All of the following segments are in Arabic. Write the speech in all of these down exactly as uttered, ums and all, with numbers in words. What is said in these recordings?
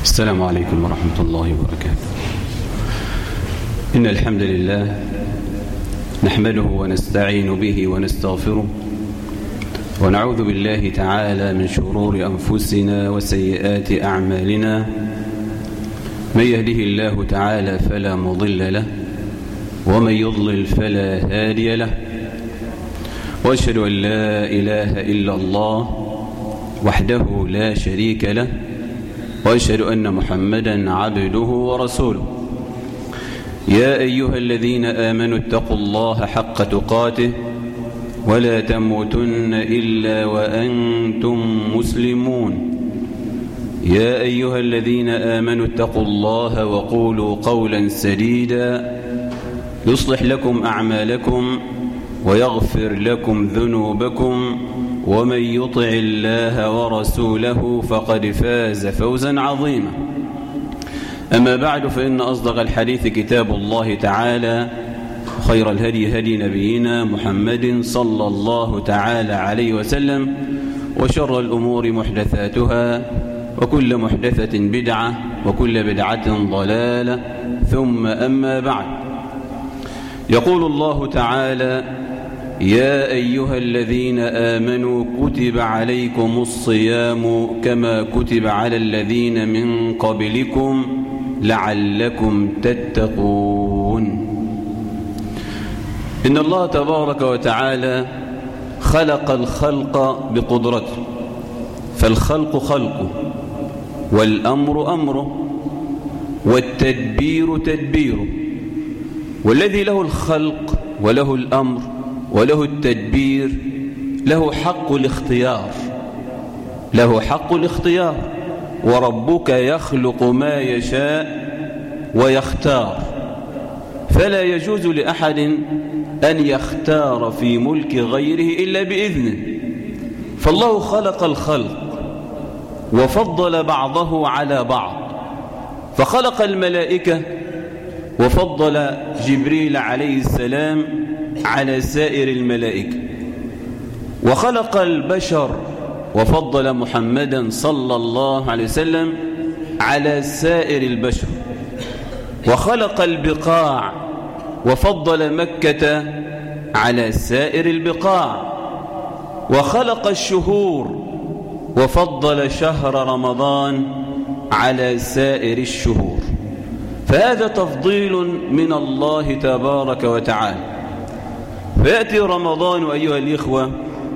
السلام عليكم ورحمة الله وبركاته. إن الحمد لله نحمده ونستعين به ونستغفره ونعوذ بالله تعالى من شرور أنفسنا وسيئات أعمالنا. من يهده الله تعالى فلا مضل له ومن يضلل فلا هادي له، وأشهد أن لا إله إلا الله وحده لا شريك له، وأشهد أن محمدا عبده ورسوله. يا أيها الذين آمنوا اتقوا الله حق تقاته ولا تموتن إلا وأنتم مسلمون. يا أيها الذين آمنوا اتقوا الله وقولوا قولا سديدا يصلح لكم أعمالكم ويغفر لكم ذنوبكم، ومن يطع الله ورسوله فقد فاز فوزا عظيما. أما بعد، فإن أصدق الحديث كتاب الله تعالى، خير الهدي هدي نبينا محمد صلى الله تعالى عليه وسلم، وشر الأمور محدثاتها، وكل محدثة بدعة، وكل بدعة ضلالة، ثم أما بعد. يقول الله تعالى: يا أيها الذين آمنوا كتب عليكم الصيام كما كتب على الذين من قبلكم لعلكم تتقون. إن الله تبارك وتعالى خلق الخلق بقدرته، فالخلق خلقه، والأمر أمره، والتدبير تدبيره. والذي له الخلق وله الأمر وله التدبير له حق الاختيار، له حق الاختيار. وربك يخلق ما يشاء ويختار، فلا يجوز لأحد أن يختار في ملك غيره إلا بإذنه. فالله خلق الخلق وفضل بعضه على بعض، فخلق الملائكة وفضل جبريل عليه السلام على سائر الملائكة، وخلق البشر وفضل محمدا صلى الله عليه وسلم على سائر البشر، وخلق البقاع وفضل مكة على سائر البقاع، وخلق الشهور وفضل شهر رمضان على سائر الشهور. فهذا تفضيل من الله تبارك وتعالى. فيأتي رمضان أيها الإخوة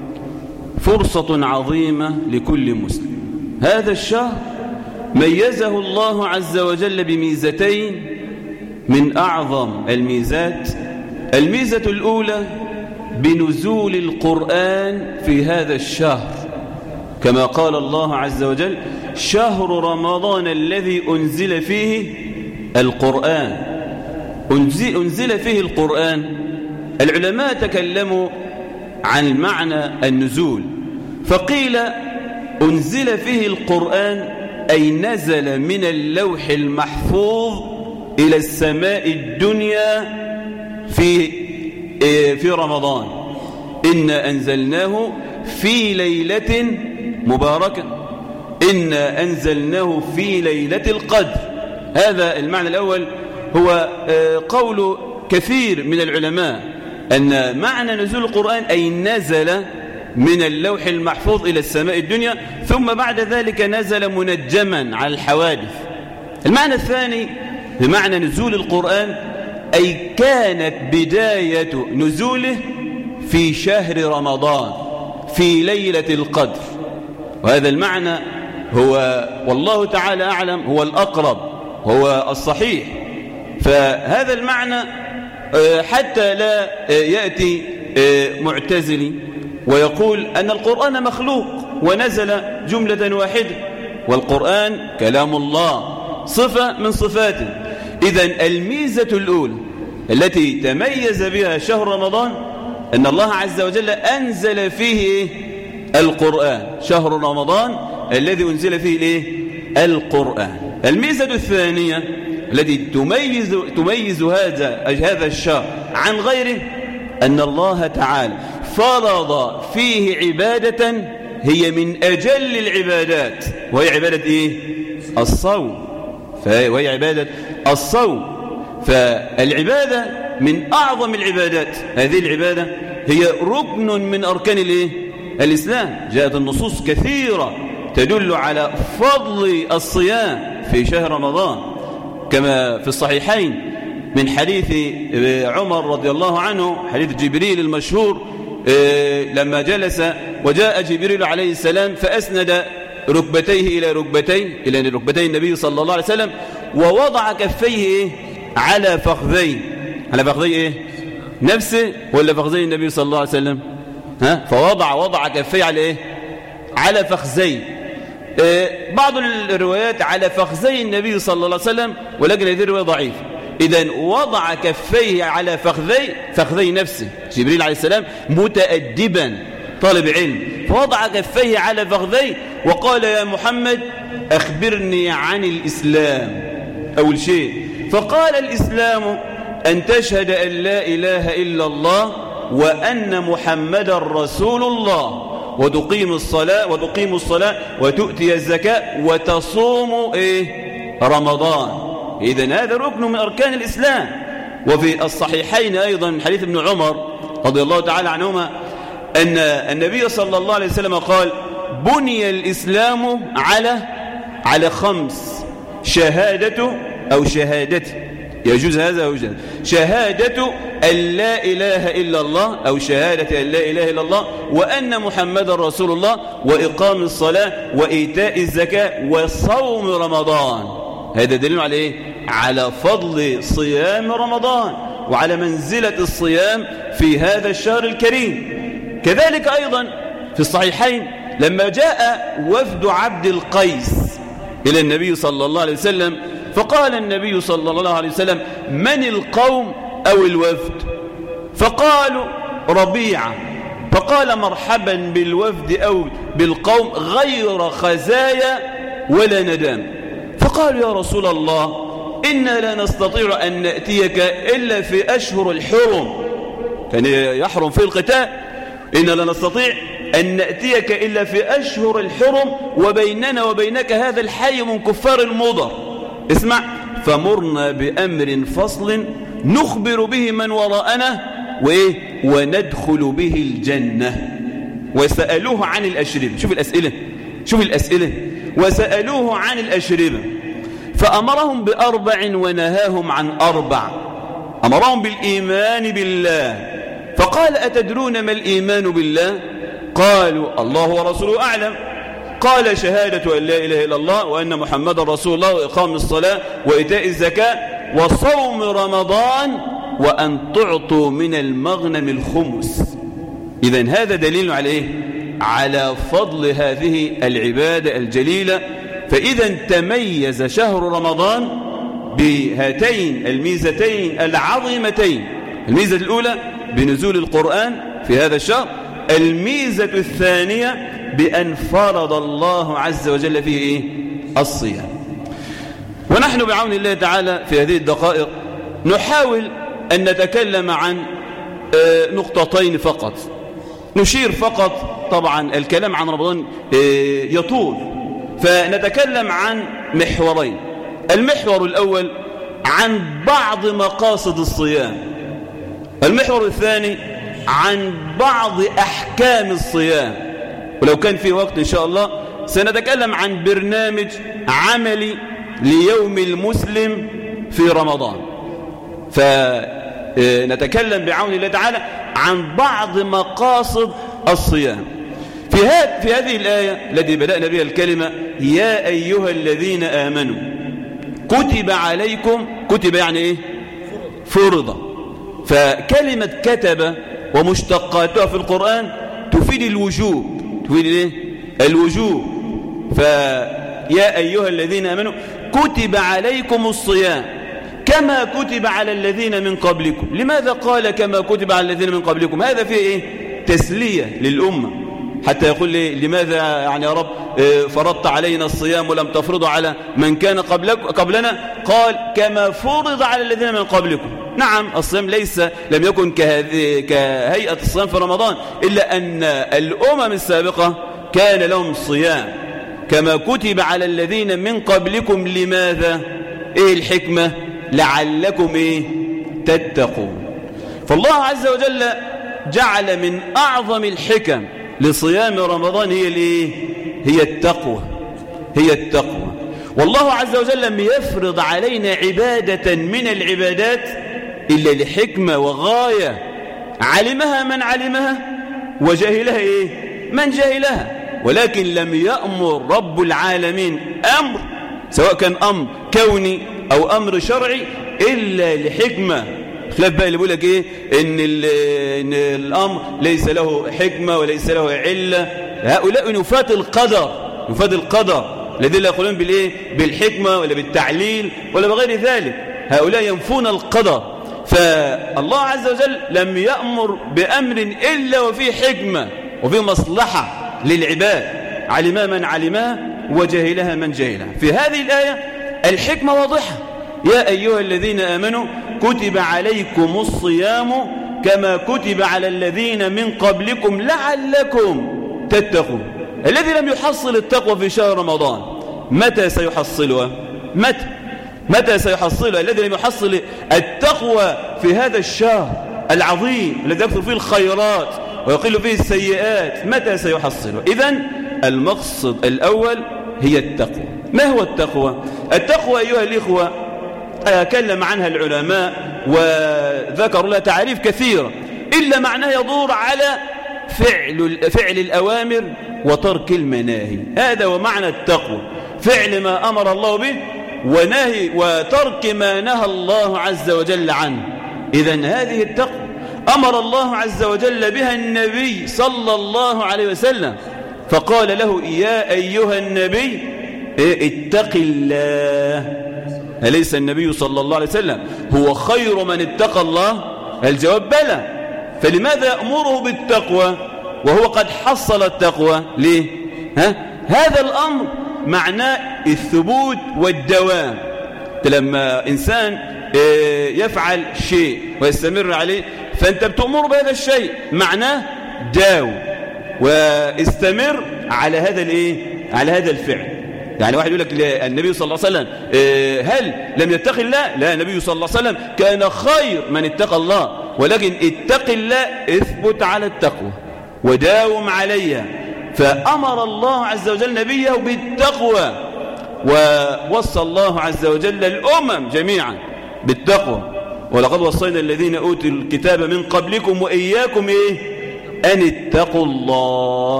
فرصة عظيمة لكل مسلم. هذا الشهر ميزه الله عز وجل بميزتين من أعظم الميزات. الميزة الأولى بنزول القرآن في هذا الشهر، كما قال الله عز وجل: شهر رمضان الذي أنزل فيه القرآن. أنزل فيه القرآن. العلماء تكلموا عن معنى النزول، فقيل أنزل فيه القرآن أي نزل من اللوح المحفوظ إلى السماء الدنيا في في رمضان. إنا أنزلناه في ليلة مباركة، إنا أنزلناه في ليلة القدر. هذا المعنى الأول هو قول كثير من العلماء، أن معنى نزول القرآن أي نزل من اللوح المحفوظ إلى السماء الدنيا، ثم بعد ذلك نزل منجما على الحوادث. المعنى الثاني بمعنى نزول القرآن أي كانت بداية نزوله في شهر رمضان في ليلة القدر. وهذا المعنى هو والله تعالى أعلم هو الأقرب، هو الصحيح. فهذا المعنى حتى لا يأتي معتزلي ويقول أن القرآن مخلوق ونزل جملة واحدة، والقرآن كلام الله صفة من صفاته. إذن الميزة الأولى التي تميز بها شهر رمضان أن الله عز وجل أنزل فيه القرآن، شهر رمضان الذي أنزل فيه الإيه؟ القرآن. الميزة الثانية التي تميز تميز هذا هذا الشهر عن غيره أن الله تعالى فرض فيه عبادة هي من أجل العبادات، وهي عبادة إيه؟ الصوم، وهي عبادة الصوم. فالعبادة من أعظم العبادات، هذه العبادة هي ركن من أركان الإيه؟ الإسلام. جاءت النصوص كثيرة تدل على فضل الصيام في شهر رمضان، كما في الصحيحين من حديث عمر رضي الله عنه، حديث جبريل المشهور لما جلس وجاء جبريل عليه السلام فأسند ركبتيه إلى ركبتين إلى ركبتي النبي صلى الله عليه وسلم، ووضع كفيه إيه؟ على فخذيه، على فخذيه إيه؟ نفسه ولا فخذي النبي صلى الله عليه وسلم؟ ها؟ فوضع وضع كفيه على إيه؟ على فخذيه. إيه؟ بعض الروايات على فخذي النبي صلى الله عليه وسلم، ولكن هذه الرواية ضعيفة. إذن وضع كفيه على فخذي فخذي نفسه، جبريل عليه السلام متأدبا طالب علم، فوضع كفيه على فخذي وقال يا محمد أخبرني عن الإسلام. أول شيء فقال الإسلام أن تشهد أن لا إله إلا الله وأن محمد رسول الله وتقيم الصلاة وتقيم الصلاة وتؤتي الزكاة وتصوم إيه؟ رمضان. إذن هذا ركن من أركان الإسلام. وفي الصحيحين أيضا من حديث ابن عمر رضي الله تعالى عنهما أن النبي صلى الله عليه وسلم قال بني الإسلام على على خمس: شهادة أو شهادته، يجوز هذا أو يجوز، شهادة أن لا إله إلا الله أو شهادة أن لا إله إلا الله وأن محمد رسول الله وإقام الصلاة وإيتاء الزكاة وصوم رمضان. هذا دليل على إيه؟ على فضل صيام رمضان وعلى منزلة الصيام في هذا الشهر الكريم. كذلك أيضا في الصحيحين لما جاء وفد عبد القيس إلى النبي صلى الله عليه وسلم، فقال النبي صلى الله عليه وسلم من القوم أو الوفد؟ فقالوا ربيعة. فقال مرحبا بالوفد أو بالقوم غير خزايا ولا ندام. فقالوا يا رسول الله إنا لا نستطيع أن نأتيك إلا في أشهر الحرم، كان يحرم في القتال، إنا لا نستطيع أن نأتيك إلا في أشهر الحرم وبيننا وبينك هذا الحي من كفار المضر. اسمع، فمرنا بأمر فصل نخبر به من وراءنا وإيه؟ وندخل به الجنة. وسألوه عن الأشربة، شوف الأسئلة شوف الأسئلة وسألوه عن الأشربة فأمرهم بأربع ونهاهم عن أربع. أمرهم بالإيمان بالله، فقال أتدرون ما الإيمان بالله؟ قالوا الله ورسوله أعلم. قال شهادة أن لا إله إلا الله وأن محمد رسول الله وإقام الصلاة وإيتاء الزكاة وصوم رمضان وأن تعطوا من المغنم الخمس. إذن هذا دليل على إيه؟ على فضل هذه العبادة الجليلة. فإذا تميز شهر رمضان بهاتين الميزتين العظيمتين: الميزة الأولى بنزول القرآن في هذا الشهر، الميزة الثانية بأن فرض الله عز وجل فيه إيه؟ الصيام. ونحن بعون الله تعالى في هذه الدقائق نحاول أن نتكلم عن نقطتين فقط، نشير فقط. طبعا الكلام عن رمضان يطول، فنتكلم عن محورين. المحور الأول عن بعض مقاصد الصيام، المحور الثاني عن بعض أحكام الصيام. ولو كان في وقت إن شاء الله سنتكلم عن برنامج عملي ليوم المسلم في رمضان. فنتكلم بعون الله تعالى عن بعض مقاصد الصيام. في, في هذه الآية التي بدأنا بها الكلمة يا أيها الذين آمنوا كتب عليكم، كتب يعني إيه؟ فرض. فكلمة كتب ومشتقاتها في القرآن تفيد الوجوب، تفيد إيه؟ الوجوب. فيا أيها الذين آمنوا كتب عليكم الصيام كما كتب على الذين من قبلكم. لماذا قال كما كتب على الذين من قبلكم؟ هذا فيه إيه؟ تسلية للأمة، حتى يقول لي لماذا يعني يا رب فرضت علينا الصيام ولم تفرضه على من كان قبلك قبلنا؟ قال كما فرض على الذين من قبلكم. نعم الصيام ليس لم يكن كهيئة الصيام في رمضان، إلا أن الأمم السابقة كان لهم صيام، كما كتب على الذين من قبلكم. لماذا؟ ايه الحكمة؟ لعلكم ايه تتقون. فالله عز وجل جعل من أعظم الحكم لصيام رمضان هي الايه؟ هي التقوى. هي التقوى. والله عز وجل لم يفرض علينا عبادة من العبادات إلا لحكمة وغاية علمها من علمها وجهلها إيه؟ من جهلها. ولكن لم يأمر رب العالمين أمر سواء كان أمر كوني أو أمر شرعي إلا لحكمة. خلاف بقى اللي بيقول لك إيه؟ إن, إن الأمر ليس له حكمة وليس له علة. هؤلاء نفاة القدر، نفاة القدر الذين لا يقولون بالإيه؟ بالحكمة ولا بالتعليل ولا بغير ذلك. هؤلاء ينفون القدر. فالله عز وجل لم يأمر بأمر إلا وفيه حكمة وفيه مصلحة للعباد، علمها من علمها وجهلها من جهلها. في هذه الآية الحكمة واضحة: يا أيها الذين آمنوا كتب عليكم الصيام كما كتب على الذين من قبلكم لعلكم تتقون. الذي لم يحصل التقوى في شهر رمضان متى سيحصلها؟ متى متى سيحصلها؟ الذي لم يحصل التقوى في هذا الشهر العظيم الذي يكثر فيه الخيرات ويقل فيه السيئات متى سيحصلها؟ إذن المقصد الأول هي التقوى. ما هو التقوى؟ التقوى أيها الإخوة تكلم عنها العلماء وذكروا لها تعريف كثيرة، إلا معناه يدور على فعل فعل الأوامر وترك المناهي. هذا هو معنى التقوى: فعل ما أمر الله به ونهي وترك ما نهى الله عز وجل عنه. إذن هذه التقوى أمر الله عز وجل بها النبي صلى الله عليه وسلم، فقال له: يا أيها النبي اتق الله. أليس النبي صلى الله عليه وسلم هو خير من اتقى الله؟ الجواب بلى. فلماذا يأمره بالتقوى وهو قد حصل التقوى؟ ليه؟ ها؟ هذا الأمر معناه الثبوت والدوام. لما إنسان يفعل شيء ويستمر عليه فأنت بتأمر بهذا الشيء، معناه داوم واستمر على هذا الايه؟ على هذا الفعل. يعني واحد يقول لك النبي صلى الله عليه وسلم هل لم يتقي الله؟ لا، النبي صلى الله عليه وسلم كان خير من اتقى الله، ولكن اتق الله، اثبت على التقوى وداوم عليها. فأمر الله عز وجل نبيه بالتقوى، ووصى الله عز وجل الأمم جميعا بالتقوى: ولقد وصينا الذين أوتوا الكتاب من قبلكم وإياكم إيه؟ أن اتقوا الله،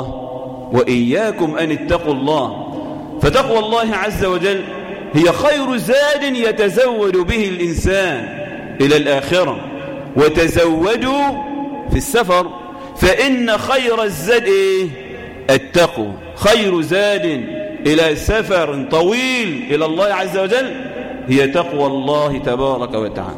وإياكم أن اتقوا الله. فتقوى الله عز وجل هي خير زاد يتزود به الإنسان إلى الآخرة. وتزودوا في السفر فإن خير الزاد إيه؟ التقوى. خير زاد إلى سفر طويل إلى الله عز وجل هي تقوى الله تبارك وتعالى.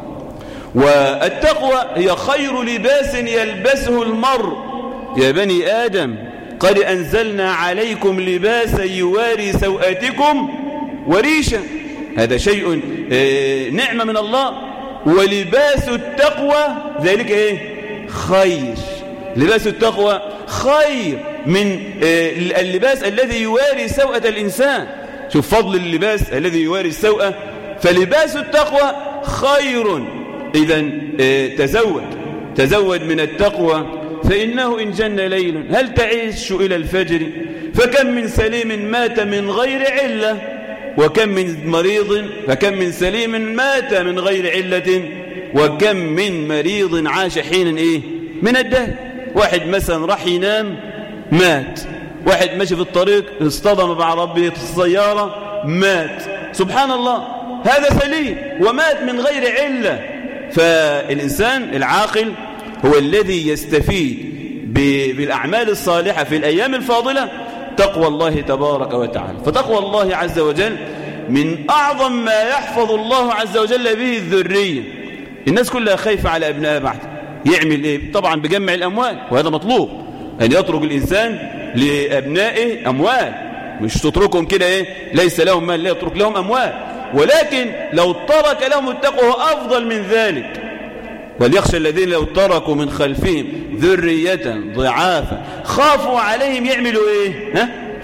والتقوى هي خير لباس يلبسه المرء. يا بني آدم قد أنزلنا عليكم لباسا يواري سوآتكم وريشا. هذا شيء نعمة من الله. ولباس التقوى ذلك إيه؟ خير. لباس التقوى خير من اللباس الذي يواري سوءة الإنسان. شوف فضل اللباس الذي يواري السوءة، فلباس التقوى خير. إذن تزود تزود من التقوى، فإنه إن جن ليل هل تعيش إلى الفجر؟ فكم من سليم مات من غير علة، وكم من مريض فكم من سليم مات من غير علة، وكم من مريض عاش حينا إيه؟ من الدهر. واحد مثلا راح ينام مات، واحد ماشي في الطريق اصطدم مع ربه في السيارة مات. سبحان الله، هذا سليم ومات من غير علة. فالإنسان العاقل هو الذي يستفيد بالأعمال الصالحة في الأيام الفاضلة تقوى الله تبارك وتعالى. فتقوى الله عز وجل من أعظم ما يحفظ الله عز وجل به الذرية. الناس كلها خايفة على أبنائها بعد يعمل إيه؟ طبعا بجمع الأموال، وهذا مطلوب أن يترك الإنسان لأبنائه أموال، مش تتركهم كده إيه؟ ليس لهم مال، لا، يترك لهم أموال. ولكن لو ترك لهم التقوى أفضل من ذلك. وليخشى الذين لو تركوا من خلفهم ذرية ضعافا خافوا عليهم يعملوا إيه؟ ها؟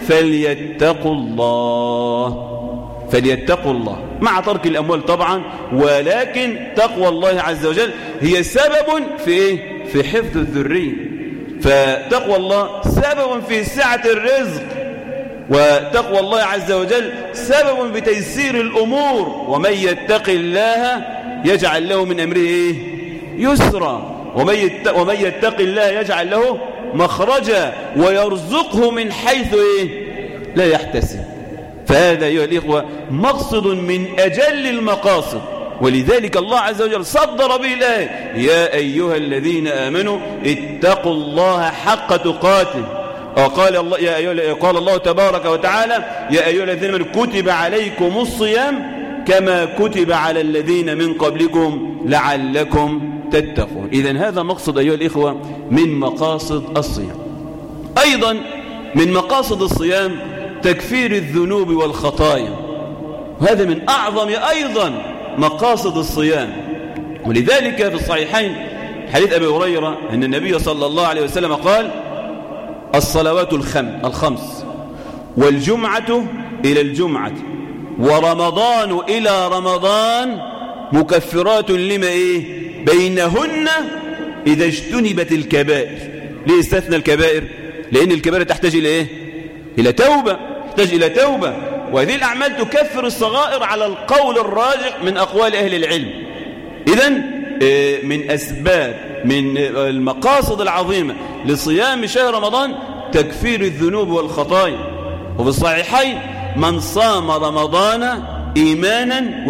فليتقوا الله فليتقوا الله مع ترك الأموال طبعا، ولكن تقوى الله عز وجل هي سبب في إيه؟ في حفظ الذرية. فتقوى الله سبب في سعة الرزق، وتقوى الله عز وجل سبب بتيسير الأمور. ومن يتق الله يجعل له من أمره إيه؟ يسرا، ومن يتق, ومن يتق الله يجعل له مخرجا ويرزقه من حيث إيه؟ لا يحتسب. فهذا أيها الإخوة مقصد من أجل المقاصد، ولذلك الله عز وجل صدر به الآية: يا أيها الذين آمنوا اتقوا الله حق تقاته. وقال الله يا أيها قال الله تبارك وتعالى: يا أيها الذين آمنوا كتب عليكم الصيام كما كتب على الذين من قبلكم لعلكم تتقون. إذن هذا مقصد أيها الإخوة من مقاصد الصيام. أيضا من مقاصد الصيام تكفير الذنوب والخطايا، وهذا من أعظم أيضا مقاصد الصيام. ولذلك في الصحيحين حديث أبي هريرة أن النبي صلى الله عليه وسلم قال: الصلوات الخمس والجمعة إلى الجمعة ورمضان إلى رمضان مكفرات لما إيه بينهن إذا اجتنبت الكبائر. ليه استثنى الكبائر؟ لأن الكبائر تحتاج إلى إيه؟ إلى توبة، تحتاج إلى توبة. وهذه الأعمال تكفر الصغائر على القول الراجح من أقوال أهل العلم. إذن من أسباب من المقاصد العظيمة لصيام شهر رمضان تكفير الذنوب والخطايا. وفي الصحيحين: من صام رمضان إيمانا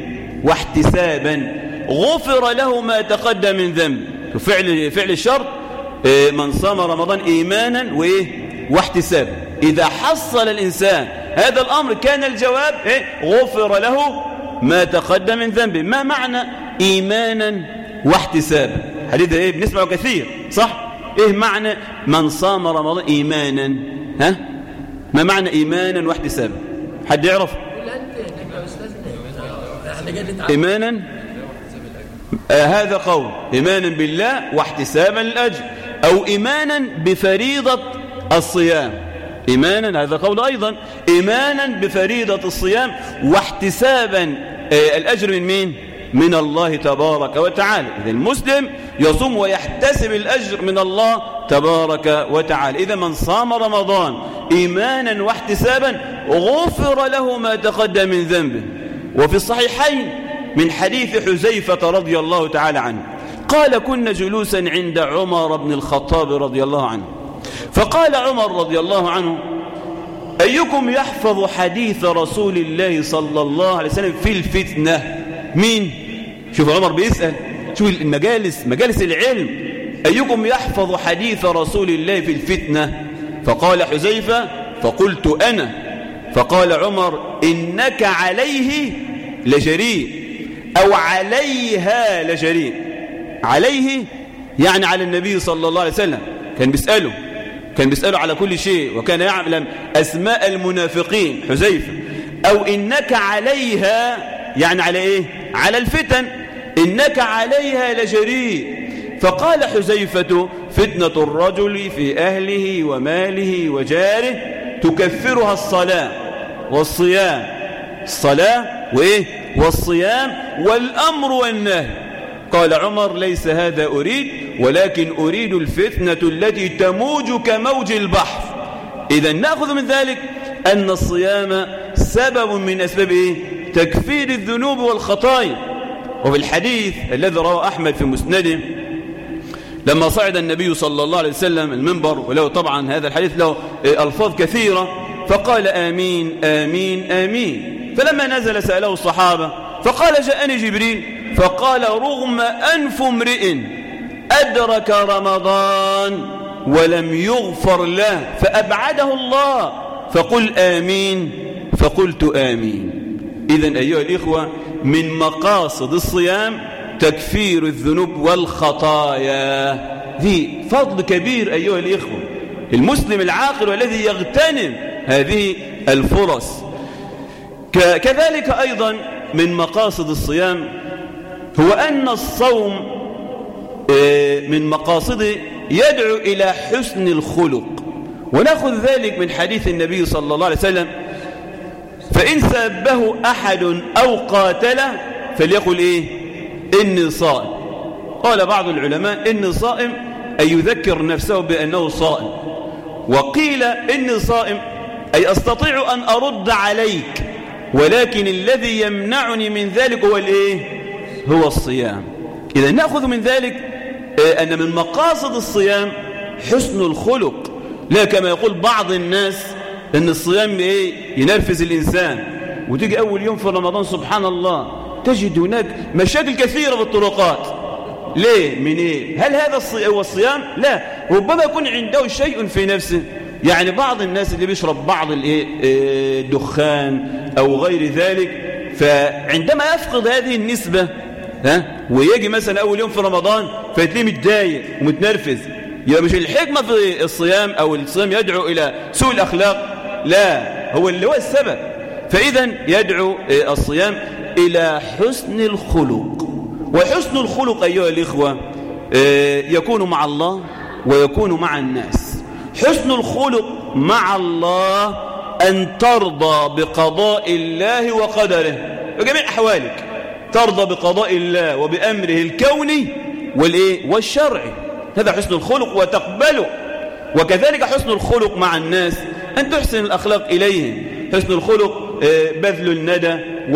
واحتسابا غفر له ما تقدم من ذنب. فعل فعل الشرط: من صام رمضان إيمانا واحتسابا. إذا حصل الإنسان هذا الأمر كان الجواب غفر له ما تقدم من ذنبه. ما معنى إيمانا واحتسابا؟ حديث إيه بنسمعه كثير، صح؟ إيه معنى من صام رمضان إيمانا؟ ها؟ ما معنى إيمانا واحتسابا؟ حد يعرف؟ إيمانا آه هذا قول إيمانا بالله واحتسابا للأجر، أو إيمانا بفريضة الصيام. إيمانا هذا قول أيضا إيمانا بفريضة الصيام واحتسابا آه الأجر من مين؟ من الله تبارك وتعالى. إذا المسلم يصوم ويحتسب الأجر من الله تبارك وتعالى. إذا من صام رمضان إيمانا واحتسابا غفر له ما تقدم من ذنبه. وفي الصحيحين من حديث حذيفة رضي الله تعالى عنه قال: كنا جلوسا عند عمر بن الخطاب رضي الله عنه، فقال عمر رضي الله عنه: أيكم يحفظ حديث رسول الله صلى الله عليه وسلم في الفتنة؟ مين؟ شوف عمر بيسأل، شوف المجالس مجالس العلم. أيكم يحفظ حديث رسول الله في الفتنة؟ فقال حذيفة: فقلت أنا. فقال عمر: إنك عليه لجريء، أو عليها لجريء. عليه يعني على النبي صلى الله عليه وسلم، كان بيسأله كان بيسأله على كل شيء، وكان يعلم أسماء المنافقين حذيفة. أو إنك عليها يعني على إيه؟ على الفتن، إنك عليها لجريء. فقال حذيفة: فتنة الرجل في أهله وماله وجاره تكفرها الصلاة والصيام، الصلاة وإيه؟ والصيام والأمر والنهي. قال عمر: ليس هذا أريد، ولكن أريد الفتنة التي تموج كموج البحر. إذا نأخذ من ذلك أن الصيام سبب من أسباب إيه؟ تكفير الذنوب والخطايا. وفي الحديث الذي رواه أحمد في مسنده لما صعد النبي صلى الله عليه وسلم المنبر، وله طبعا هذا الحديث له ألفاظ كثيرة، فقال: آمين آمين آمين. فلما نزل سأله الصحابة فقال: جاءني جبريل فقال: رغم أنف امرئ أدرك رمضان ولم يغفر له فأبعده الله، فقل آمين. فقلت آمين. إذن أيها الإخوة من مقاصد الصيام تكفير الذنوب والخطايا. ذي فضل كبير أيها الإخوة. المسلم العاقل والذي يغتنم هذه الفرص. كذلك أيضا من مقاصد الصيام هو أن الصوم من مقاصده يدعو إلى حسن الخلق ونأخذ ذلك من حديث النبي صلى الله عليه وسلم: فإن سابه أحد أو قاتله فليقل إيه؟ إني صائم. قال بعض العلماء إني صائم أي يذكر نفسه بأنه صائم، وقيل إني صائم أي أستطيع أن أرد عليك، ولكن الذي يمنعني من ذلك هو الإيه؟ هو الصيام. إذا نأخذ من ذلك أن من مقاصد الصيام حسن الخلق، لا كما يقول بعض الناس أن الصيام إيه؟ ينرفز الإنسان، وتيجي أول يوم في رمضان سبحان الله تجد هناك مشاكل كثيرة في الطرقات. ليه؟ من إيه؟ هل هذا هو الصيام؟ لا، ربما يكون عنده شيء في نفسه. يعني بعض الناس اللي بيشرب بعض الدخان أو غير ذلك، فعندما يفقد هذه النسبة ها ويجي مثلا أول يوم في رمضان فتلاقيه متضايق ومتنرفز، يبقى مش الحكمة في الصيام أو الصيام يدعو إلى سوء الأخلاق، لا، هو اللي هو السبب. فإذا يدعو الصيام إلى حسن الخلق. وحسن الخلق أيها الإخوة يكون مع الله ويكون مع الناس. حسن الخلق مع الله أن ترضى بقضاء الله وقدره وجميع أحوالك، ترضى بقضاء الله وبأمره الكوني والإيه؟ والشرعي، هذا حسن الخلق وتقبله. وكذلك حسن الخلق مع الناس أن تحسن الأخلاق إليهم. حسن الخلق بذل الندى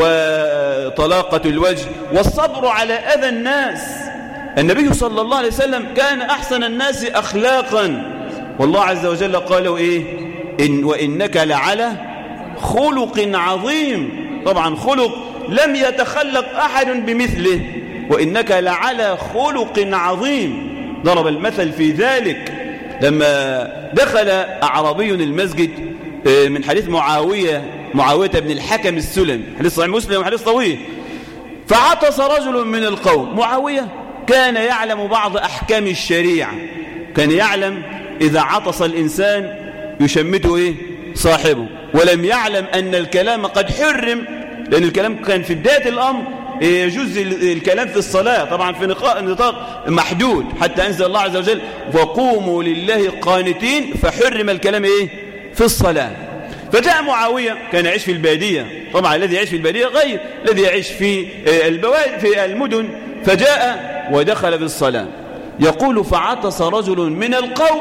وطلاقة الوجه والصبر على أذى الناس. النبي صلى الله عليه وسلم كان أحسن الناس أخلاقا، والله عز وجل قالوا إيه؟ إن وإنك لعلى خلق عظيم. طبعا خلق لم يتخلق أحد بمثله، وإنك لعلى خلق عظيم. ضرب المثل في ذلك لما دخل أعرابي المسجد من حديث معاوية معاوية بن الحكم السلمي، حديث صحيح مسلم وحديث طويل. فعطس رجل من القوم. معاوية كان يعلم بعض أحكام الشريعة، كان يعلم إذا عطس الإنسان يشمته إيه؟ صاحبه، ولم يعلم أن الكلام قد حرم، لأن الكلام كان في بداية الأمر يجوز الكلام في الصلاة طبعا في نطاق محدود، حتى أنزل الله عز وجل: وقوموا لله قانتين، فحرم الكلام إيه؟ في الصلاة. فجاء معاوية، كان يعيش في البادية، طبعا الذي يعيش في البادية غير الذي يعيش في البوادي في المدن. فجاء ودخل بالصلاة، يقول: فعطس رجل من القوم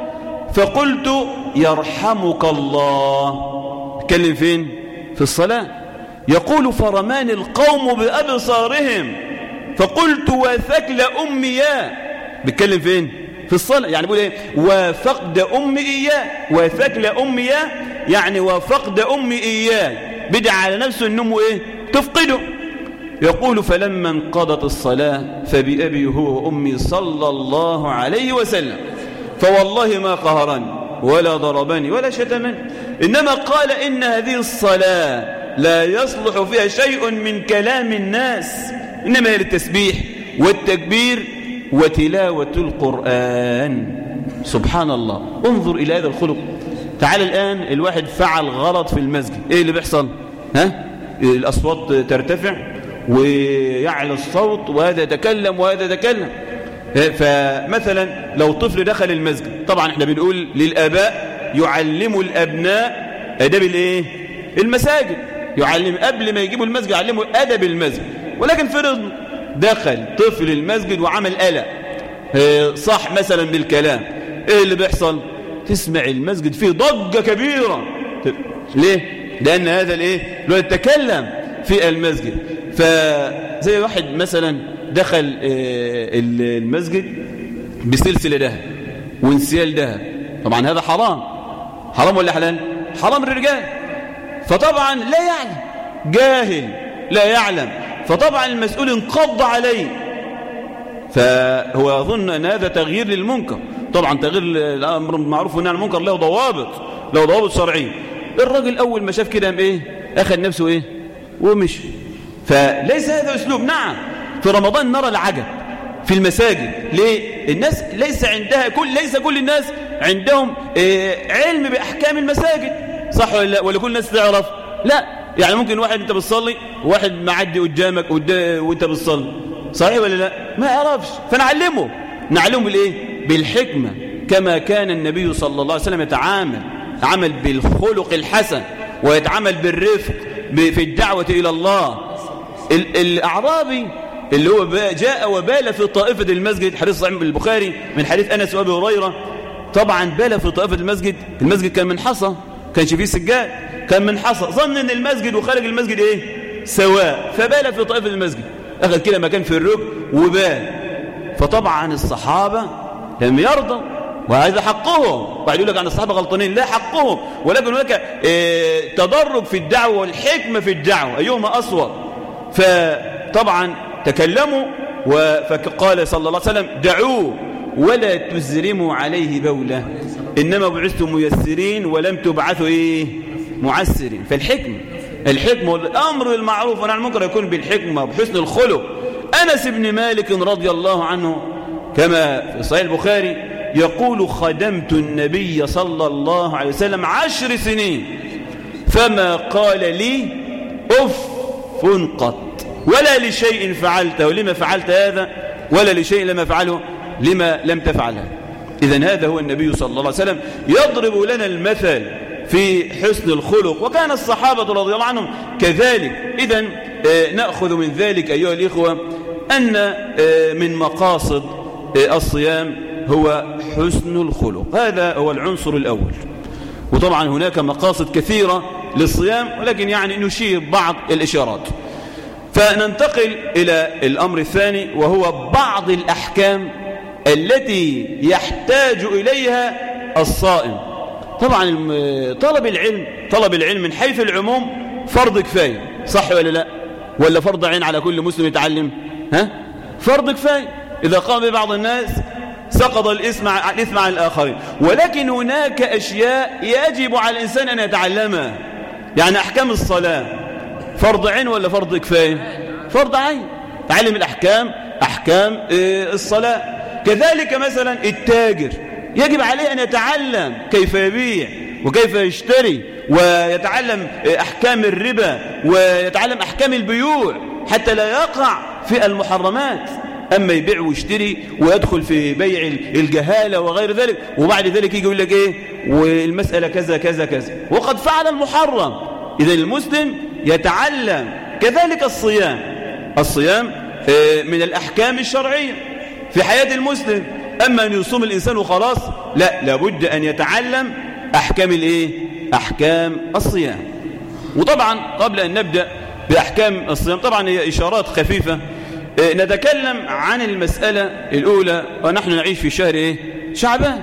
فقلت: يرحمك الله. اتكلم فين؟ في الصلاة. يقول: فرمان القوم بأبصارهم فقلت: وثكل أمي يا. بيتكلم فين؟ في الصلاة. يعني بيقول ايه؟ وفقد أمي إياه. وثكل أمي يا يعني وفقد أمي إياه، بدع على نفسه أنه ايه؟ تفقده. يقول: فلما انقضت الصلاة فبأبي هو وأمي صلى الله عليه وسلم، فوالله ما قهرني ولا ضربني ولا شتمني، إنما قال: إن هذه الصلاة لا يصلح فيها شيء من كلام الناس، إنما هي للتسبيح والتكبير وتلاوة القرآن. سبحان الله، انظر إلى هذا الخلق. تعال الآن الواحد فعل غلط في المسجد، إيه اللي بيحصل؟ ها؟ الأصوات ترتفع ويعلى الصوت، وهذا يتكلم وهذا يتكلم. فمثلا لو طفل دخل المسجد، طبعا احنا بنقول للآباء يعلموا الأبناء أدب الايه؟ المساجد، يعلم قبل ما يجيبوا المسجد يعلموا أدب المسجد. ولكن فرض دخل طفل المسجد وعمل قلق، صح مثلا بالكلام، ايه اللي بيحصل؟ تسمع المسجد فيه ضجة كبيرة. ليه؟ لأن هذا الايه؟ لو يتكلم في المسجد. فزي واحد مثلا دخل المسجد بسلسلة دهب وانسيال دهب، طبعا هذا حرام. حرام ولا حلال؟ حرام الرجال. فطبعا لا يعلم، جاهل لا يعلم، فطبعا المسؤول انقض عليه، فهو يظن أن هذا تغيير للمنكر. طبعا تغيير الأمر المعروف والنهي عن المنكر له ضوابط، له ضوابط شرعية. الراجل أول ما شاف كده إيه؟ أخذ نفسه إيه؟ ومشي. فليس هذا أسلوب. نعم في رمضان نرى العجب في المساجد. ليه؟ الناس ليس عندها كل ليس كل الناس عندهم إيه علم بأحكام المساجد، صح ولا لا؟ ولا كل الناس تعرف؟ لا، يعني ممكن واحد انت بتصلي وواحد معدي قدامك وانت بتصلي، صحيح ولا لا؟ ما يعرفش. فنعلمه نعلمه بالايه؟ بالحكمة. كما كان النبي صلى الله عليه وسلم يتعامل عمل بالخلق الحسن ويتعامل بالرفق في الدعوة إلى الله. الأعرابي اللي هو جاء وبال في طائفة المسجد، حديث صحيح البخاري من حديث أنس وأبي هريرة، طبعا بال في طائفة المسجد، المسجد كان من حصى، كانش فيه سجاد، كان من حصى، ظن ان المسجد وخارج المسجد ايه سواء، فبال في طائفة المسجد، اخذ كده مكان في الركن وبال. فطبعا الصحابة لم يرضوا، وهذا حقهم، بعد يقول لك عن الصحابة غلطانين، لا حقهم، ولكن هناك اه تدرج في الدعوة والحكمة في الدعوة أيهما أصوب. فطبعا تكلموا، فقال صلى الله عليه وسلم دعوه ولا تزرموا عليه بولة، إنما بعثتم ميسرين ولم تبعثوا إيه معسرين. فالحكمة الحكمة والأمر بالمعروف والنهي عن المنكر يكون بالحكمة وبحسن الخلق. أنس بن مالك رضي الله عنه كما في صحيح البخاري يقول خدمت النبي صلى الله عليه وسلم عشر سنين فما قال لي أف قط ولا لشيء فعلته ولما فعلت هذا ولا لشيء لما فعله لما لم تفعله. إذن هذا هو النبي صلى الله عليه وسلم يضرب لنا المثل في حسن الخلق، وكان الصحابة رضي الله عنهم كذلك. إذن نأخذ من ذلك أيها الإخوة أن من مقاصد الصيام هو حسن الخلق، هذا هو العنصر الأول. وطبعا هناك مقاصد كثيرة للصيام، ولكن يعني نشير بعض الإشارات. فننتقل إلى الأمر الثاني، وهو بعض الأحكام التي يحتاج إليها الصائم. طبعا طلب العلم طلب العلم من حيث العموم فرض كفاية، صح ولا لا؟ ولا فرض عين على كل مسلم يتعلم؟ ها؟ فرض كفاية، إذا قام ببعض الناس سقط الإثم الإثم على الآخرين. ولكن هناك أشياء يجب على الإنسان أن يتعلمها. يعني أحكام الصلاة فرض عين ولا فرض كفاية؟ فرض عين، تعلم الأحكام أحكام الصلاة. كذلك مثلا التاجر يجب عليه أن يتعلم كيف يبيع وكيف يشتري، ويتعلم أحكام الربا ويتعلم أحكام البيوع حتى لا يقع في المحرمات. أما يبيع ويشتري ويدخل في بيع الجهالة وغير ذلك، وبعد ذلك يجي يقول لك إيه والمسألة كذا كذا كذا وقد فعل المحرم. إذا المسلم يتعلم. كذلك الصيام الصيام من الأحكام الشرعية في حياة المسلم. أما أن يصوم الإنسان وخلاص، لا، لابد أن يتعلم أحكام الإيه؟ أحكام الصيام. وطبعا قبل أن نبدأ بأحكام الصيام، طبعا هي إشارات خفيفة. نتكلم عن المسألة الأولى، ونحن نعيش في شهر إيه؟ شعبان.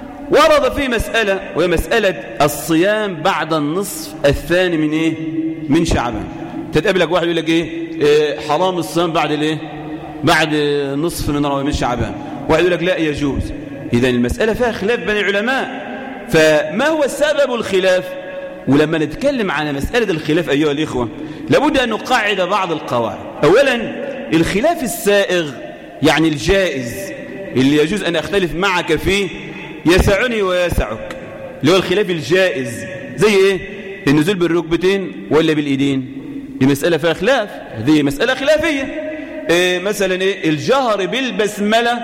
ورد في مسألة، وهي مسألة الصيام بعد النصف الثاني من إيه؟ من شعبان. تتقابلك واحد يقول لك إيه؟ إيه حرام الصيام بعد الإيه؟ بعد نصف من من شعبان. واحد يقول لك لا يجوز. إذن المسألة فيها خلاف بين العلماء. فما هو سبب الخلاف؟ ولما نتكلم عن مسألة الخلاف أيها الإخوة لابد أن نقاعد بعض القواعد. أولا الخلاف السائغ يعني الجائز اللي يجوز أن أختلف معك فيه يسعني ويسعك، اللي هو الخلاف الجائز. زي إيه؟ النزول بالركبتين ولا بالإيدين، دي مسألة فيها خلاف، هذه مسألة خلافية. إيه مثلا إيه؟ الجهر بالبسملة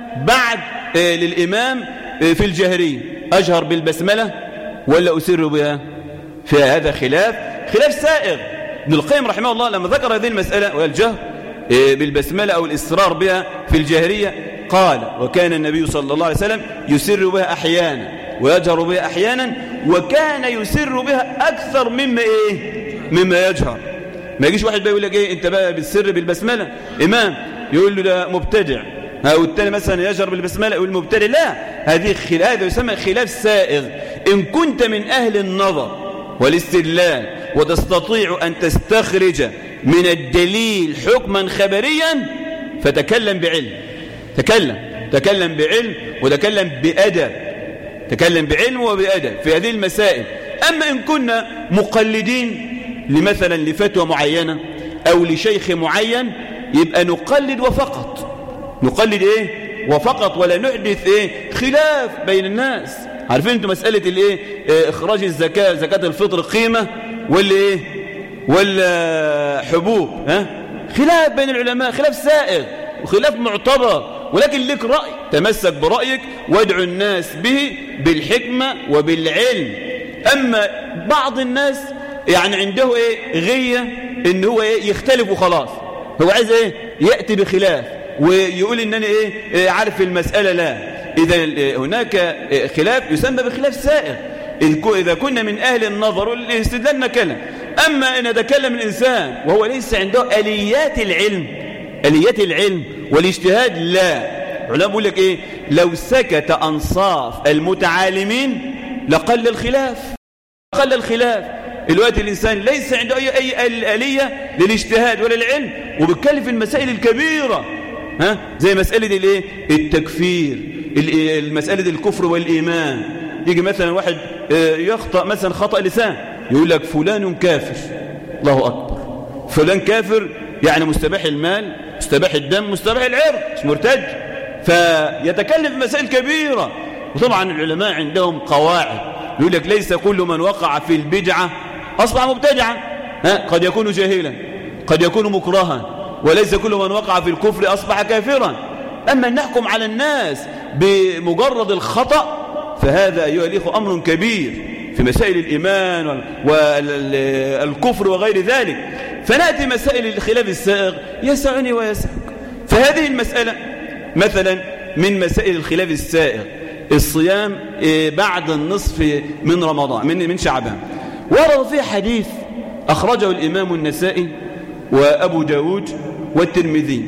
بعد إيه للإمام إيه في الجهرية، أجهر بالبسملة ولا أسر بها؟ في هذا خلاف خلاف سائغ. ابن القيم رحمه الله لما ذكر هذه المسألة وهي الجهر إيه بالبسملة أو الإصرار بها في الجهرية قال وكان النبي صلى الله عليه وسلم يسر بها أحيانا ويجهر بها أحيانا، وكان يسر بها أكثر مما إيه مما يجهر. ما يجيش واحد بقى يقول لك ايه انت بقى بالسر بالبسمله امام يقول له ده مبتدع، او الثاني مثلا يجهر بالبسمله يقول مبتدع. لا، هذه خلاف، هذا يسمى خلاف سائغ. ان كنت من اهل النظر والاستدلال وتستطيع ان تستخرج من الدليل حكما خبريا فتكلم بعلم، تكلم تكلم بعلم وتكلم بأدب، تكلم بعلم وبأدب في هذه المسائل. اما ان كنا مقلدين لمثلا لفتوى معينة أو لشيخ معين يبقى نقلد وفقط، نقلد إيه وفقط، ولا نحدث إيه خلاف بين الناس. عارفين أنتم مسألة الإيه إيه إخراج الزكاة، زكاة الفطر قيمة ولا إيه ولا حبوب؟ ها خلاف بين العلماء، خلاف سائغ وخلاف معتبر ولكن لك رأي، تمسك برأيك وادعو الناس به بالحكمة وبالعلم. أما بعض الناس يعني عنده إيه غية إن هو إيه يختلف وخلاص، هو عايز إيه يأتي بخلاف ويقول إن أنا إيه, إيه عارف المسألة. لا، إذا هناك خلاف يسمى بخلاف سائغ إذا كنا من أهل النظر والاستدلال نكلم. أما إن يتكلم الإنسان وهو ليس عنده آليات العلم آليات العلم والاجتهاد، لا. العلماء بيقول لك إيه لو سكت أنصاف المتعالمين لقل الخلاف قل الخلاف. الوقت الإنسان ليس عنده أي, أي آلية للاجتهاد ولا العلم وبيتكلم في المسائل الكبيرة، ها زي مسألة الايه التكفير، المسألة الكفر والإيمان. يجي مثلا واحد يخطأ مثلا خطأ لسان يقول لك فلان كافر، الله أكبر، فلان كافر يعني مستباح المال، مستباح الدم، مستباح العرض، مش مرتد. فيتكلم في مسائل كبيرة. وطبعا العلماء عندهم قواعد يقول لك ليس كل من وقع في البدعة أصبح مبتدعا، ها قد يكون جاهلا، قد يكون مكرها، وليس كل من وقع في الكفر أصبح كافرا. أما أن نحكم على الناس بمجرد الخطأ فهذا أيها الإخوة أمر كبير في مسائل الإيمان والكفر وغير ذلك. فنأتي مسائل الخلاف السائغ يسعني ويسعك. فهذه المسألة مثلا من مسائل الخلاف السائغ الصيام بعد النصف من رمضان من من شعبان. ورد فيه حديث أخرجه الإمام النسائي وأبو داود والترمذي.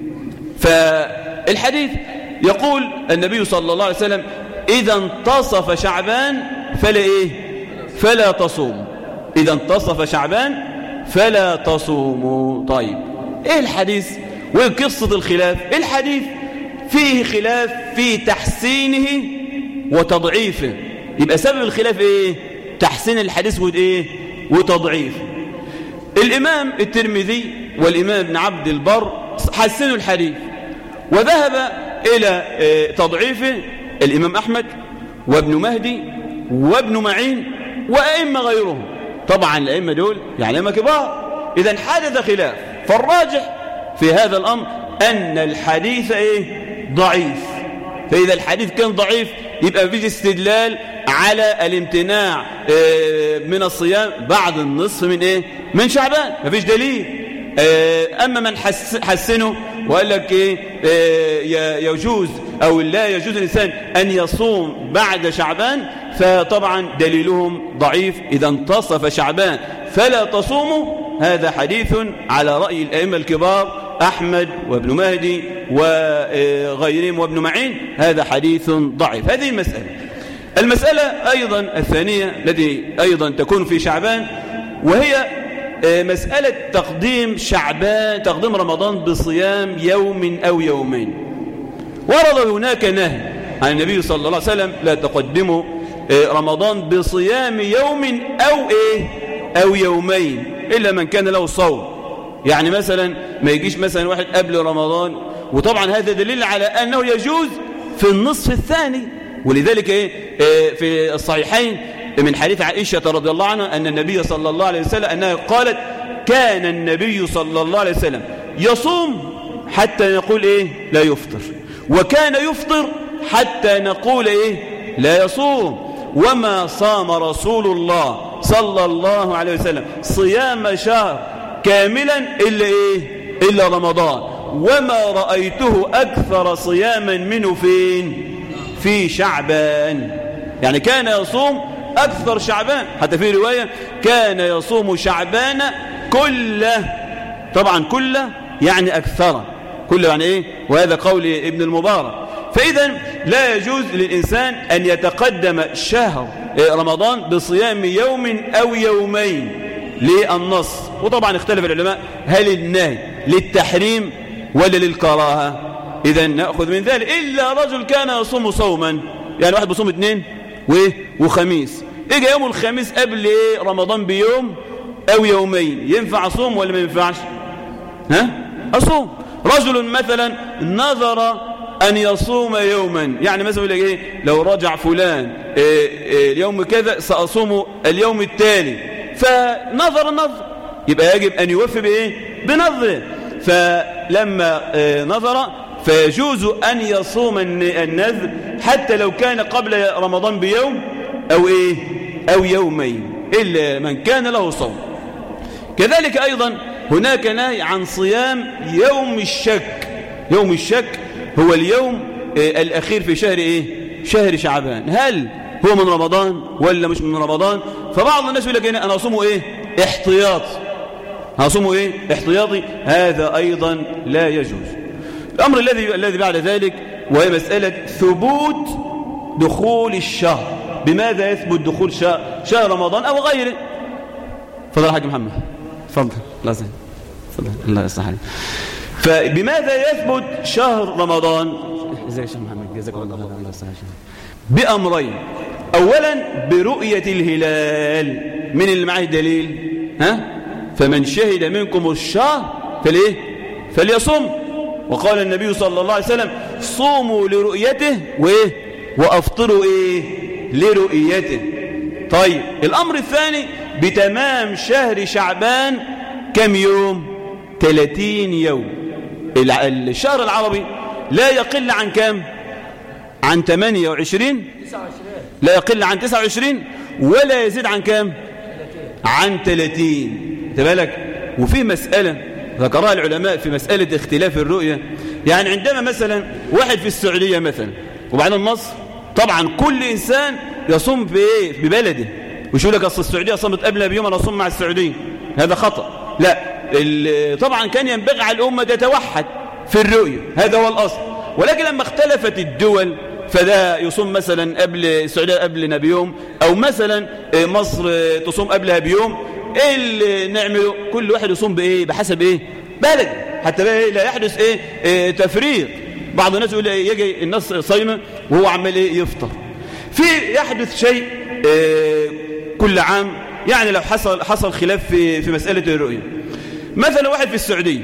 فالحديث يقول النبي صلى الله عليه وسلم إذا انتصف شعبان فلا إيه فلا تصوم إذا انتصف شعبان فلا تصوموا. طيب إيه الحديث وقصة الخلاف؟ الحديث فيه خلاف في تحسينه وتضعيفه. يبقى سبب الخلاف إيه؟ تحسين الحديث وإيه وتضعيفه. الإمام الترمذي والإمام ابن عبد البر حسنوا الحديث، وذهب إلى تضعيفه الإمام أحمد وابن مهدي وابن معين وأئمة غيرهم. طبعا الأئمة دول يعني أئمة كبار. إذن حدث خلاف، فالراجح في هذا الأمر أن الحديث إيه؟ ضعيف. فإذا الحديث كان ضعيف يبقى فيه استدلال على الامتناع من الصيام بعد النصف من إيه؟ من شعبان، مفيش دليل. أما من حسنه وقال لك إيه يجوز أو لا يجوز الإنسان أن يصوم بعد شعبان فطبعا دليلهم ضعيف. إذا انتصف شعبان فلا تصوموا، هذا حديث على رأي الأئمة الكبار أحمد وابن مهدي وغيرهم وابن معين، هذا حديث ضعيف. هذه المسألة. المسألة أيضا الثانية التي أيضا تكون في شعبان وهي مسألة تقديم شعبان تقديم رمضان بصيام يوم أو يومين. ورد هناك نهي عن النبي صلى الله عليه وسلم لا تقدموا رمضان بصيام يوم أو إيه أو يومين إلا من كان له صوم. يعني مثلا ما يجيش مثلا واحد قبل رمضان، وطبعا هذا دليل على أنه يجوز في النصف الثاني. ولذلك إيه في الصحيحين من حديث عائشة رضي الله عنها أن النبي صلى الله عليه وسلم أنها قالت كان النبي صلى الله عليه وسلم يصوم حتى نقول إيه لا يفطر، وكان يفطر حتى نقول إيه لا يصوم. وما صام رسول الله صلى الله عليه وسلم صيام شهر كاملا إلا إيه إلا رمضان، وما رأيته أكثر صياما منه فين في شعبان. يعني كان يصوم أكثر شعبان، حتى في رواية كان يصوم شعبان كله. طبعا كله يعني أكثر، كله يعني إيه، وهذا قول ابن المبارك. فإذا لا يجوز للإنسان أن يتقدم شهر رمضان بصيام يوم أو يومين للنص. وطبعا اختلف العلماء هل النهي للتحريم ولا للكراهة. إذا نأخذ من ذلك إلا رجل كان يصوم صوما، يعني واحد بصوم اثنين وخميس، إجا يوم الخميس قبل إيه رمضان بيوم أو يومين، ينفع أصوم ولا ما ينفعش؟ ها؟ أصوم. رجل مثلا نظر أن يصوم يوما، يعني مثلا يقول لك إيه لو رجع فلان إيه إيه اليوم كذا سأصوم اليوم التالي، فنظر النظر يبقى يجب أن يوفي بإيه؟ بنظره. فلما إيه نظر فيجوز أن يصوم النذر حتى لو كان قبل رمضان بيوم أو إيه أو يومين إلا من كان له صوم. كذلك أيضا هناك نهي عن صيام يوم الشك. يوم الشك هو اليوم الأخير في شهر إيه شهر شعبان، هل هو من رمضان ولا مش من رمضان؟ فبعض الناس يقول لك أنا أصومه إيه احتياطي، هصومه إيه احتياطي، هذا أيضا لا يجوز. الأمر الذي الذي بعد ذلك وهي مسألة ثبوت دخول الشهر. بماذا يثبت دخول شهر, شهر رمضان أو غيره؟ تفضل حاج محمد، تفضل. لا زين، تفضل. الله يصلح عليك. فبماذا يثبت شهر رمضان؟ ازيك يا شيخ محمد، جزاك الله خير. الله يصلح عليك. بأمرين. أولا برؤية الهلال. من اللي معاه دليل؟ ها؟ فمن شهد منكم الشهر فليه فليصم. وقال النبي صلى الله عليه وسلم صوموا لرؤيته وإيه وأفطروا إيه لرؤيته. طيب الأمر الثاني بتمام شهر شعبان كم يوم؟ ثلاثين يوم. الشهر العربي لا يقل عن كم؟ عن ثمانية وعشرين، لا يقل عن تسعة وعشرين ولا يزيد عن كم؟ عن ثلاثين. تبالك. وفي مسألة ذكرها العلماء في مسألة اختلاف الرؤية. يعني عندما مثلا واحد في السعودية مثلا وبعدين مصر، طبعا كل إنسان يصوم بإيه ببلده، وش يقول لك أصل السعودية صمت قبلها بيوم أنا أصوم مع السعودية، هذا خطأ. لا، طبعا كان ينبغي على الأمة تتوحد في الرؤية، هذا هو الأصل. ولكن لما اختلفت الدول فده يصوم مثلا قبل السعودية قبلنا بيوم، أو مثلا مصر تصوم قبلها بيوم، ايه اللي نعمله؟ كل واحد يصوم بايه بحسب ايه بلد، حتى بقى إيه لا يحدث ايه, إيه تفريق. بعض الناس يقول إيه يجي الناس صايمه وهو عمال ايه يفطر. في يحدث شيء إيه كل عام، يعني لو حصل حصل خلاف في في مساله الرؤيه. مثلا واحد في السعوديه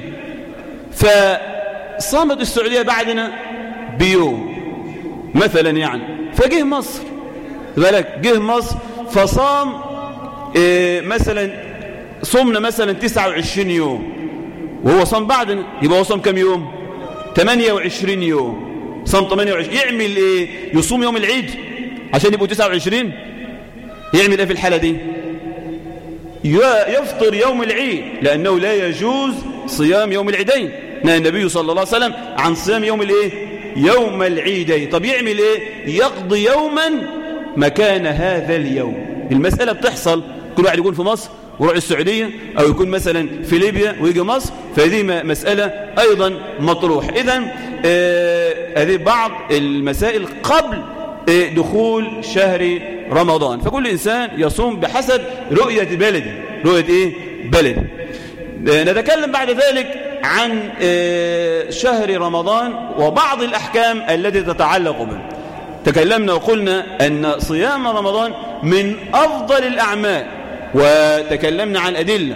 فصامت السعوديه بعدنا بيوم مثلا، يعني فجه مصر بالك جه مصر فصام إيه مثلا صمنا مثلا تسعة وعشرين يوم وهو صام بعدنا، يبقى هو صام كم يوم؟ ثمانية وعشرين يوم. صام ثمانية وعشرين، يعمل ايه؟ يصوم يوم العيد عشان يبقوا تسعة وعشرين؟ يعمل ايه في الحالة دي؟ يفطر يوم العيد، لأنه لا يجوز صيام يوم العيدين. نهى النبي صلى الله عليه وسلم عن صيام يوم الايه؟ يوم العيدين. طب يعمل ايه؟ يقضي يوما مكان هذا اليوم. المسألة بتحصل كل واحد يكون في مصر ويروح السعودية، أو يكون مثلا في ليبيا ويجي مصر، فهذه مسألة أيضا مطروح. إذن هذه آه بعض المسائل قبل آه دخول شهر رمضان. فكل إنسان يصوم بحسب رؤية بلده، رؤية إيه؟ بلده. آه نتكلم بعد ذلك عن آه شهر رمضان وبعض الأحكام التي تتعلق به. تكلمنا وقلنا أن صيام رمضان من أفضل الأعمال، وتكلمنا عن أدلة.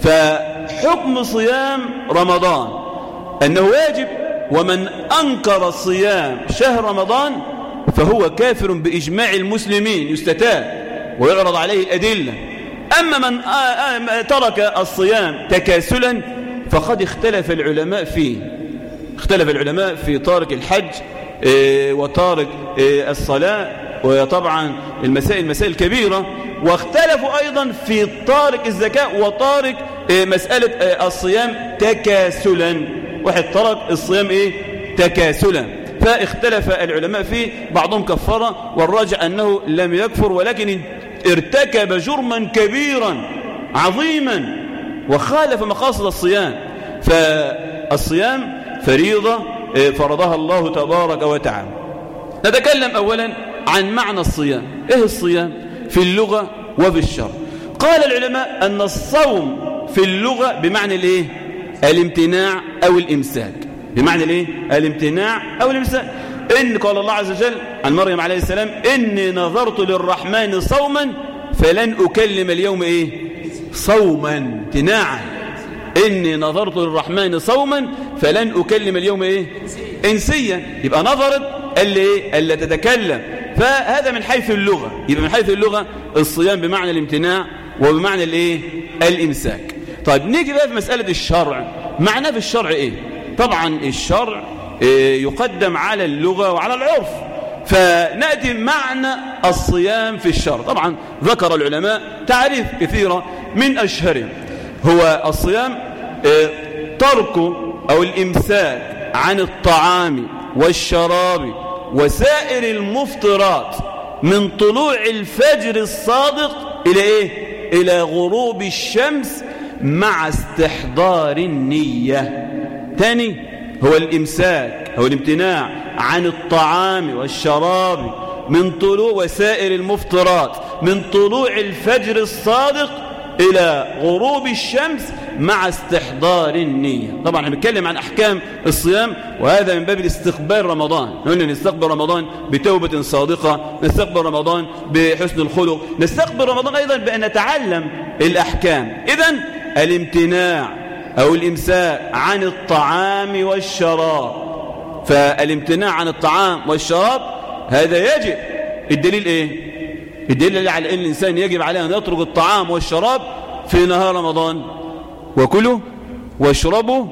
فحكم صيام رمضان أنه واجب، ومن أنكر صيام شهر رمضان فهو كافر بإجماع المسلمين، يستتاب ويعرض عليه الأدلة. أما من ترك الصيام تكاسلا فقد اختلف العلماء فيه. اختلف العلماء في تارك الحج وتارك الصلاة، وطبعا المسائل مسائل كبيرة. واختلفوا أيضا في تارك الزكاة وتارك مسألة الصيام تكاسلا. واحد ترك الصيام إيه؟ تكاسلا. فاختلف العلماء فيه، بعضهم كفر والراجع أنه لم يكفر، ولكن ارتكب جرما كبيرا عظيما وخالف مقاصد الصيام. فالصيام فريضة فرضها الله تبارك وتعالى. نتكلم أولا عن معنى الصيام. إيه الصيام في اللغة وفي الشرع؟ قال العلماء أن الصوم في اللغة بمعنى الإيه؟ الامتناع أو الإمساك. بمعنى الإيه؟ الامتناع أو الإمساك. إن قال الله عز وجل عن مريم عليه السلام إني نظرت للرحمن صوما فلن أكلم اليوم إيه؟ صوما، امتناعا. إني نظرت للرحمن صوما فلن أكلم اليوم إيه؟ إنسيا. يبقى نظرت اللي اللي تتكلم. فهذا من حيث اللغة. يبقى من حيث اللغة الصيام بمعنى الامتناع وبمعنى الإيه؟ الإمساك. طيب نيجي بقى في مسألة الشرع. معناه في الشرع إيه؟ طبعا الشرع يقدم على اللغة وعلى العرف. فنأتي معنى الصيام في الشرع. طبعا ذكر العلماء تعريف كثيرة من أشهره. هو الصيام ترك أو الإمساك عن الطعام والشراب وسائر المفطرات من طلوع الفجر الصادق إلى إيه؟ إلى غروب الشمس مع استحضار النية. تاني، هو الإمساك أو الامتناع عن الطعام والشراب من طلوع وسائر المفطرات من طلوع الفجر الصادق إلى غروب الشمس مع استحضار النية. طبعا هنتكلم عن أحكام الصيام، وهذا من باب الاستقبال رمضان. قلنا نستقبل رمضان بتوبة صادقة، نستقبل رمضان بحسن الخلق، نستقبل رمضان أيضا بأن نتعلم الأحكام. إذن الامتناع أو الإمساك عن الطعام والشراب. فالامتناع عن الطعام والشراب هذا يجب. الدليل إيه؟ الدليل على أن الإنسان يجب عليه أن يترك الطعام والشراب في نهار رمضان. وكلوا واشربوا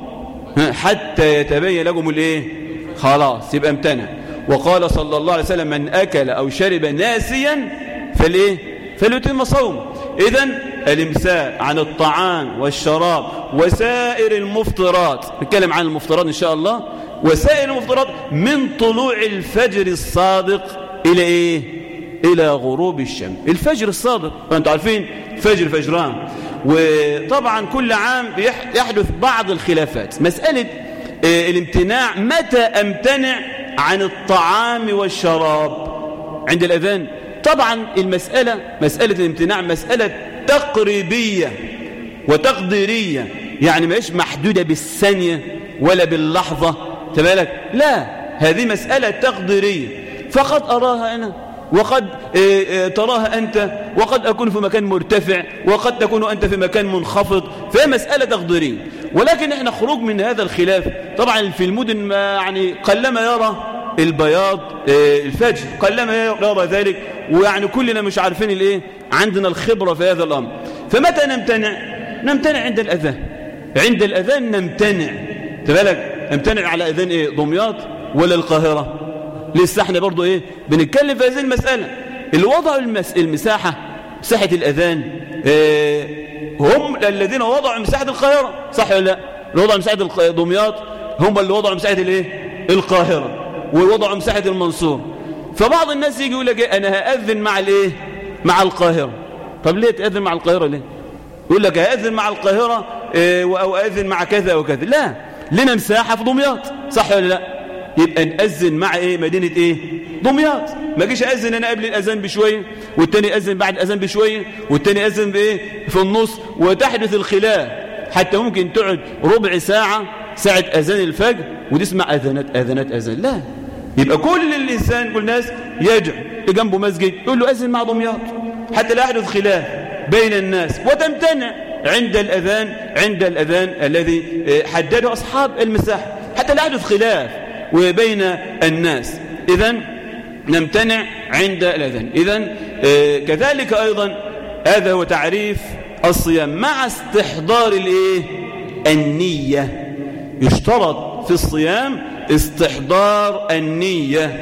حتى يتبين لكم الإيه؟ خلاص يبقى امتنع. وقال صلى الله عليه وسلم: من أكل أو شرب ناسيا فالإيه؟ فليتم صومه. إذن الإمساك عن الطعام والشراب وسائر المفطرات، نتكلم عن المفطرات إن شاء الله، وسائر المفطرات من طلوع الفجر الصادق إلى إيه؟ إلى غروب الشمس. الفجر الصادق فأنتم عارفين فجر فجران. وطبعا كل عام يحدث بعض الخلافات. مسألة الامتناع، متى أمتنع عن الطعام والشراب؟ عند الأذان. طبعا المسألة مسألة الامتناع مسألة تقريبية وتقديرية، يعني مش محدودة بالثانية ولا باللحظة، تبالك، لا، هذه مسألة تقديرية. فقد أراها أنا وقد تراها أنت، وقد أكون في مكان مرتفع وقد تكون أنت في مكان منخفض، فهي مسألة تقديرية. ولكن احنا خروج من هذا الخلاف. طبعا في المدن يعني قلما يرى البياض الفجر، قلما يرى ذلك، ويعني كلنا مش عارفين الايه، عندنا الخبرة في هذا الأمر. فمتى نمتنع؟ نمتنع عند الأذان. عند الأذان نمتنع. تبالك، نمتنع على أذان ايه؟ دمياط ولا القاهرة؟ لسه احنا برضو ايه بنتكلم في هذه المسألة. اللي وضعوا المس... المساحة مساحة الأذان إيه؟ هم الذين وضعوا مساحة القاهرة، صح ولا لا؟ اللي وضعوا مساحة دمياط هم اللي وضعوا مساحة الايه؟ القاهرة، ووضعوا مساحة المنصور. فبعض الناس يجي يقول لك ايه؟ انا هأذن مع الايه؟ مع القاهرة. طب ليه تأذن مع القاهرة ليه؟ يقول لك هأذن مع القاهرة إيه او أذن مع كذا وكذا. لا، لنا مساحة في دمياط، صح ولا لا؟ يبقى نأذن مع ايه؟ مدينة ايه؟ دمياط. ما جيش أذن انا قبل الأذان بشوية، والتاني يأذن بعد الأذان بشوية، والتاني يأذن بايه؟ في النص، وتحدث الخلاف. حتى ممكن تقعد ربع ساعة ساعة أذان الفجر وتسمع أذانات أذانات أذان. لا، يبقى كل الإنسان، كل الناس يدعو جنبه مسجد يقول له أذن مع دمياط، حتى لا يحدث خلاف بين الناس، وتمتنع عند الأذان عند الأذان الذي حدده أصحاب المساحة، حتى لا يحدث خلاف وبين الناس. إذن نمتنع عند الأذان. إذن كذلك أيضا هذا هو تعريف الصيام مع استحضار الإيه؟ النية. يشترط في الصيام استحضار النية.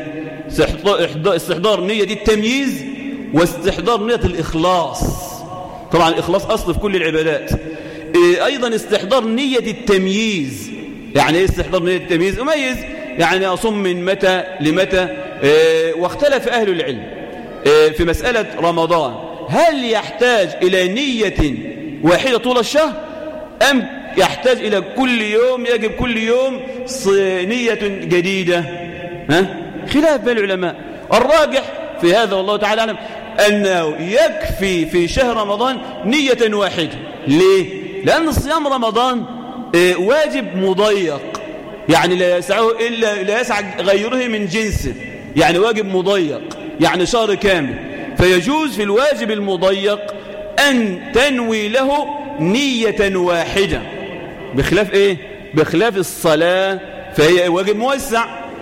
استحضار النية دي التمييز، واستحضار نية الإخلاص. طبعا الإخلاص أصل في كل العبادات. أيضا استحضار نية التمييز. يعني إيه استحضار نية التمييز؟ أميز يعني أصوم من متى لمتى. واختلف أهل العلم في مسألة رمضان، هل يحتاج إلى نية واحدة طول الشهر، أم يحتاج إلى كل يوم، يجب كل يوم نية جديدة؟ ها؟ خلاف بين العلماء. الراجح في هذا والله تعالى أعلم أنه يكفي في شهر رمضان نية واحدة. ليه؟ لأن صيام رمضان واجب مضيق، يعني لا يسعه إلا لا يسع غيره من جنسه، يعني واجب مضيق، يعني شهر كامل. فيجوز في الواجب المضيق أن تنوي له نية واحدة، بخلاف إيه؟ بخلاف الصلاة فهي واجب موسع،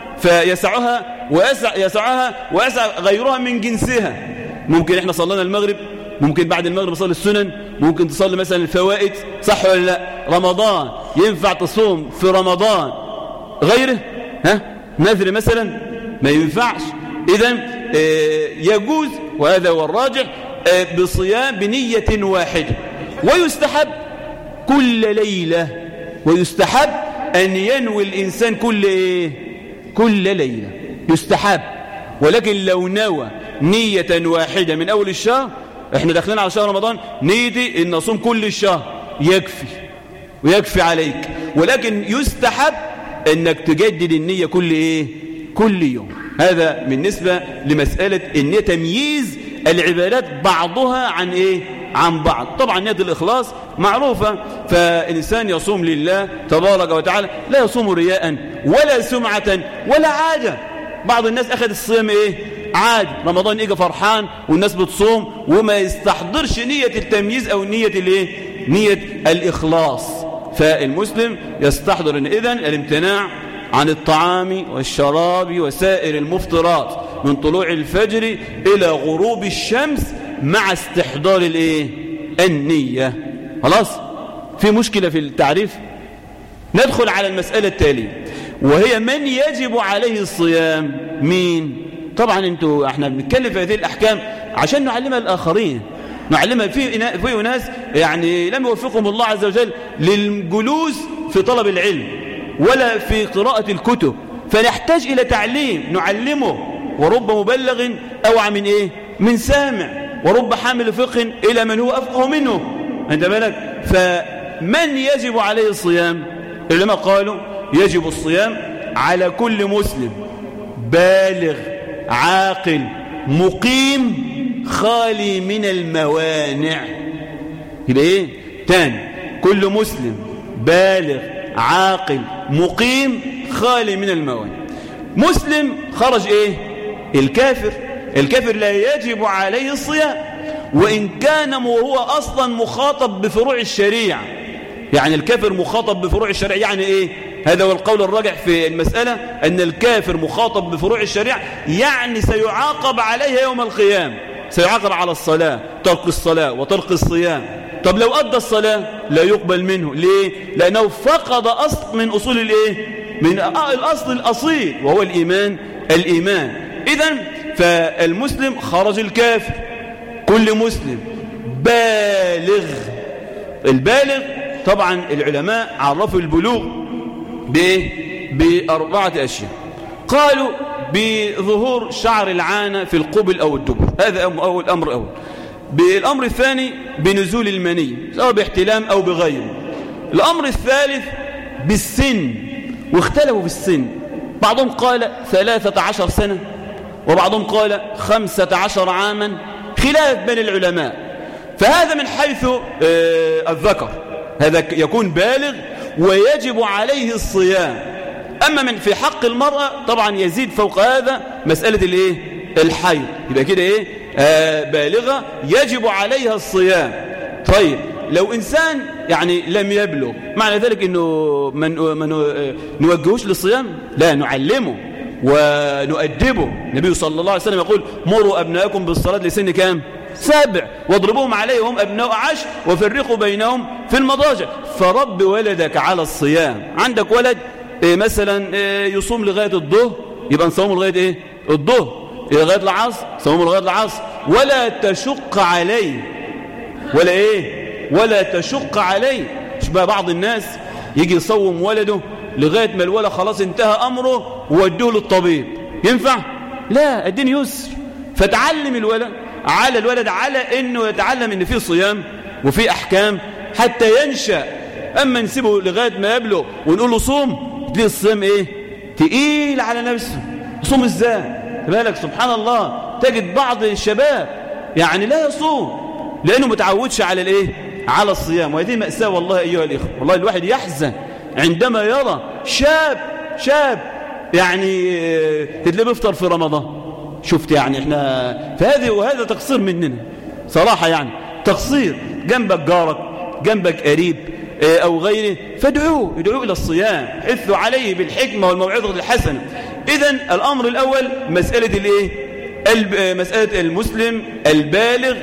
فيسعها ويسع يسعها ويسع غيرها من جنسها. ممكن احنا صلينا المغرب، ممكن بعد المغرب تصلي السنن، ممكن تصلي مثلا الفوائد، صح ولا لا؟ رمضان ينفع تصوم في رمضان غيره؟ ها نذر مثلا ما ينفعش. إذن يجوز وهذا هو الراجح بصيام بنية واحدة. ويستحب كل ليلة، ويستحب أن ينوي الإنسان كل إيه؟ كل ليلة يستحب. ولكن لو نوى نية واحدة من أول الشهر، احنا داخلين على شهر رمضان، نيتي ان اصوم كل الشهر، يكفي ويكفي عليك. ولكن يستحب انك تجدد النية كل ايه؟ كل يوم. هذا بالنسبة لمسألة ان تمييز العبادات بعضها عن ايه؟ عن بعض. طبعا نية الإخلاص معروفة، فالإنسان يصوم لله تبارك وتعالى، لا يصوم رياء ولا سمعة ولا عادة. بعض الناس أخذ الصيام ايه؟ عادي، رمضان يجي فرحان والناس بتصوم وما يستحضرش نية التمييز أو نية الايه؟ نية الإخلاص. فالمسلم يستحضر ان إذن الامتناع عن الطعام والشراب وسائر المفطرات من طلوع الفجر إلى غروب الشمس مع استحضار الايه؟ النية. خلاص؟ في مشكلة في التعريف؟ ندخل على المسألة التالية، وهي من يجب عليه الصيام. مين؟ طبعا انتوا احنا بنتكلم في هذه الأحكام عشان نعلمها الآخرين، نعلمها في في ناس يعني لم يوفقهم الله عز وجل للجلوس في طلب العلم ولا في قراءة الكتب، فنحتاج إلى تعليم نعلمه. ورب مبلغ أوعى من إيه؟ من سامع، ورب حامل فقه إلى من هو أفقه منه. أنت بالك؟ فمن يجب عليه الصيام؟ العلماء قالوا يجب الصيام على كل مسلم بالغ عاقل مقيم خالي من الموانع. يبقى ايه تاني؟ كل مسلم بالغ عاقل مقيم خالي من الموانع. مسلم خرج ايه؟ الكافر. الكافر لا يجب عليه الصيام وإن كان وهو أصلا مخاطب بفروع الشريعة. يعني الكافر مخاطب بفروع الشريعة يعني ايه؟ هذا هو القول الراجح في المسألة، أن الكافر مخاطب بفروع الشريعة، يعني سيعاقب عليها يوم القيامة. سيعاقب على الصلاة، ترك الصلاة وترك الصيام. طب لو أدى الصلاة لا يقبل منه. ليه؟ لأنه فقد أصل من أصول الإيه؟ من الأصل الأصيل وهو الإيمان. الإيمان. إذن فالمسلم خرج الكافر. كل مسلم بالغ. البالغ طبعا العلماء عرفوا البلوغ بإيه؟ بأربعة أشياء. قالوا بظهور شعر العانة في القبل أو الدبر، هذا أول أمر. أول بالأمر الثاني بنزول المني سواء باحتلام أو بغيره. الأمر الثالث بالسن، واختلفوا في السن، بعضهم قال ثلاثة عشر سنة وبعضهم قال خمسة عشر عاما، خلاف بين العلماء. فهذا من حيث الذكر، هذا يكون بالغ ويجب عليه الصيام. أما من في حق المرأة طبعا يزيد فوق هذا مسألة الايه؟ الحيض. يبقى كده ايه؟ آه بالغة يجب عليها الصيام. طيب لو إنسان يعني لم يبلغ، معنى ذلك إنه من من نوجهوش للصيام؟ لا، نعلمه ونؤدبه. النبي صلى الله عليه وسلم يقول مروا أبناءكم بالصلاة لسن كام؟ سبع، واضربوهم عليهم أبناء عشر وفرقوا بينهم في المضاجع. فرب ولدك على الصيام. عندك ولد إيه مثلا إيه يصوم لغاية الظهر، يبقى نصومه لغاية ايه؟ الظهر. لغاية العصر صومه لغاية العصر. ولا تشق عليه، ولا ايه؟ ولا تشق عليه. شبه بعض الناس يجي يصوم ولده لغاية ما الولد خلاص انتهى أمره وودوه للطبيب. ينفع؟ لا، الدين يسر. فتعلم الولد على الولد على انه يتعلم ان فيه صيام وفيه احكام حتى ينشأ. اما نسيبه لغاية ما يبلغ ونقول له صوم، تلاقي الصيام ايه؟ تقيل على نفسه. صوم ازاي؟ بالك سبحان الله تجد بعض الشباب يعني لا يصوم لانه متعودش على الايه؟ على الصيام. وهذه مأساة والله ايها الاخوة. والله الواحد يحزن عندما يرى شاب شاب يعني تلاقيه بيفطر في رمضان. شفت يعني احنا فهذه وهذا تقصير مننا صراحة، يعني تقصير. جنبك جارك، جنبك قريب أو غيره، فادعوه ادعوه إلى الصيام، حثوا عليه بالحكمة والموعظة الحسنة. إذن الأمر الأول مسألة الإيه؟ مسألة المسلم البالغ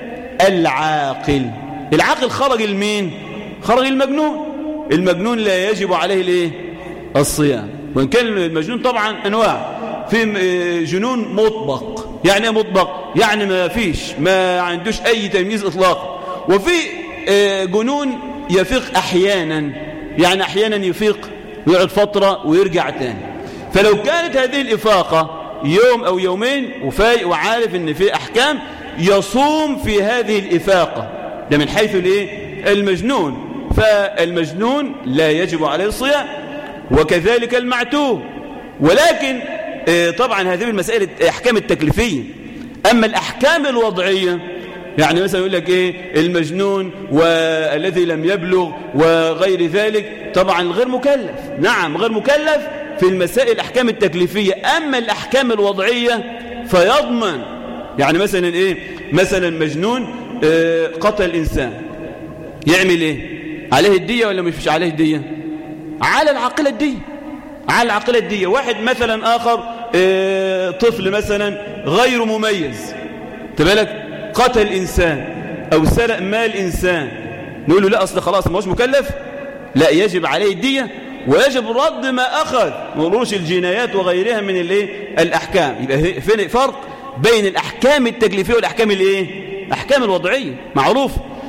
العاقل. العاقل خرج المين؟ خرج المجنون. المجنون لا يجب عليه الإيه؟ الصيام. وإن كان المجنون طبعا أنواع، في جنون مطبق. يعني مطبق يعني ما فيش ما عندوش أي تمييز إطلاقا، وفي جنون يفيق أحيانا، يعني أحيانا يفيق ويقعد فترة ويرجع تاني. فلو كانت هذه الإفاقة يوم أو يومين وفايق وعارف أن في أحكام، يصوم في هذه الإفاقة. ده من حيث الإيه؟ المجنون. فالمجنون لا يجب عليه الصيام، وكذلك المعتوه. ولكن طبعا هذه المسائل أحكام التكليفية. أما الأحكام الوضعية، يعني مثلا يقول لك إيه المجنون والذي لم يبلغ وغير ذلك، طبعا غير مكلف. نعم غير مكلف في المسائل الأحكام التكليفية. أما الأحكام الوضعية فيضمن. يعني مثلا إيه؟ مثلا مجنون قتل إنسان، يعمل إيه؟ عليه الدية ولا مش عليه الدية؟ على العاقلة الدية، على العاقلة الدية. واحد مثلا آخر طفل مثلا غير مميز، تبالك قتل إنسان أو سرق مال إنسان، نقول له لا أصل خلاص ما هوش مكلف، لا يجب عليه الدية ويجب رد ما أخذ من رؤوس الجنايات وغيرها من الايه الأحكام. يبقى فين فرق بين الأحكام التكليفية والأحكام الايه الأحكام الوضعية معروف.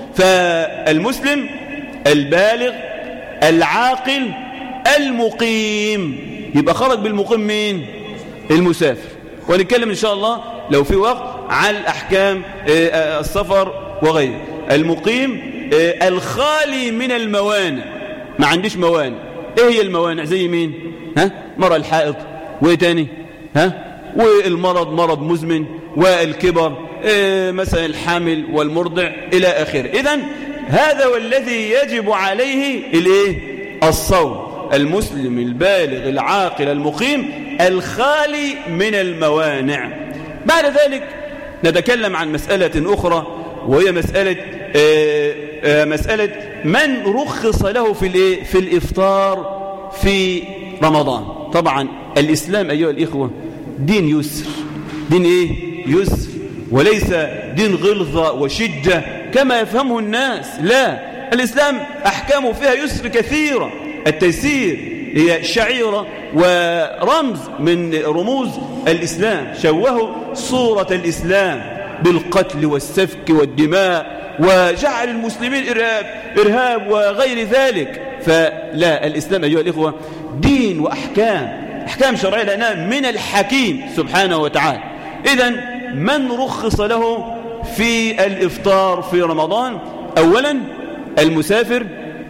فالمسلم البالغ العاقل المقيم، يبقى خرج بالمقيم مين؟ المسافر. ونتكلم إن شاء الله لو في وقت عن أحكام السفر وغيره. المقيم الخالي من الموانع، ما عنديش موانع. ايه هي الموانع؟ زي مين؟ ها؟ مرأة الحائط، وايه تاني؟ ها؟ والمرض، مرض مزمن، والكبر، إيه مثلا الحامل والمرضع الى اخره. اذن هذا والذي يجب عليه الايه الصوم. المسلم البالغ العاقل المقيم الخالي من الموانع. بعد ذلك نتكلم عن مسألة أخرى، وهي مسألة آآ آآ مسألة من رخص له في الايه في الإفطار في رمضان. طبعا الإسلام أيها الإخوة دين يسر، دين إيه يسر، وليس دين غلظة وشدة كما يفهمه الناس. لا، الإسلام أحكامه فيها يسر كثيرة. التيسير هي شعيرة ورمز من رموز الإسلام. شوهوا صورة الإسلام بالقتل والسفك والدماء، وجعل المسلمين إرهاب, إرهاب وغير ذلك. فلا، الإسلام أيها الإخوة دين وأحكام، أحكام شرعية لأنها من الحكيم سبحانه وتعالى. إذن من رخص له في الإفطار في رمضان؟ أولا المسافر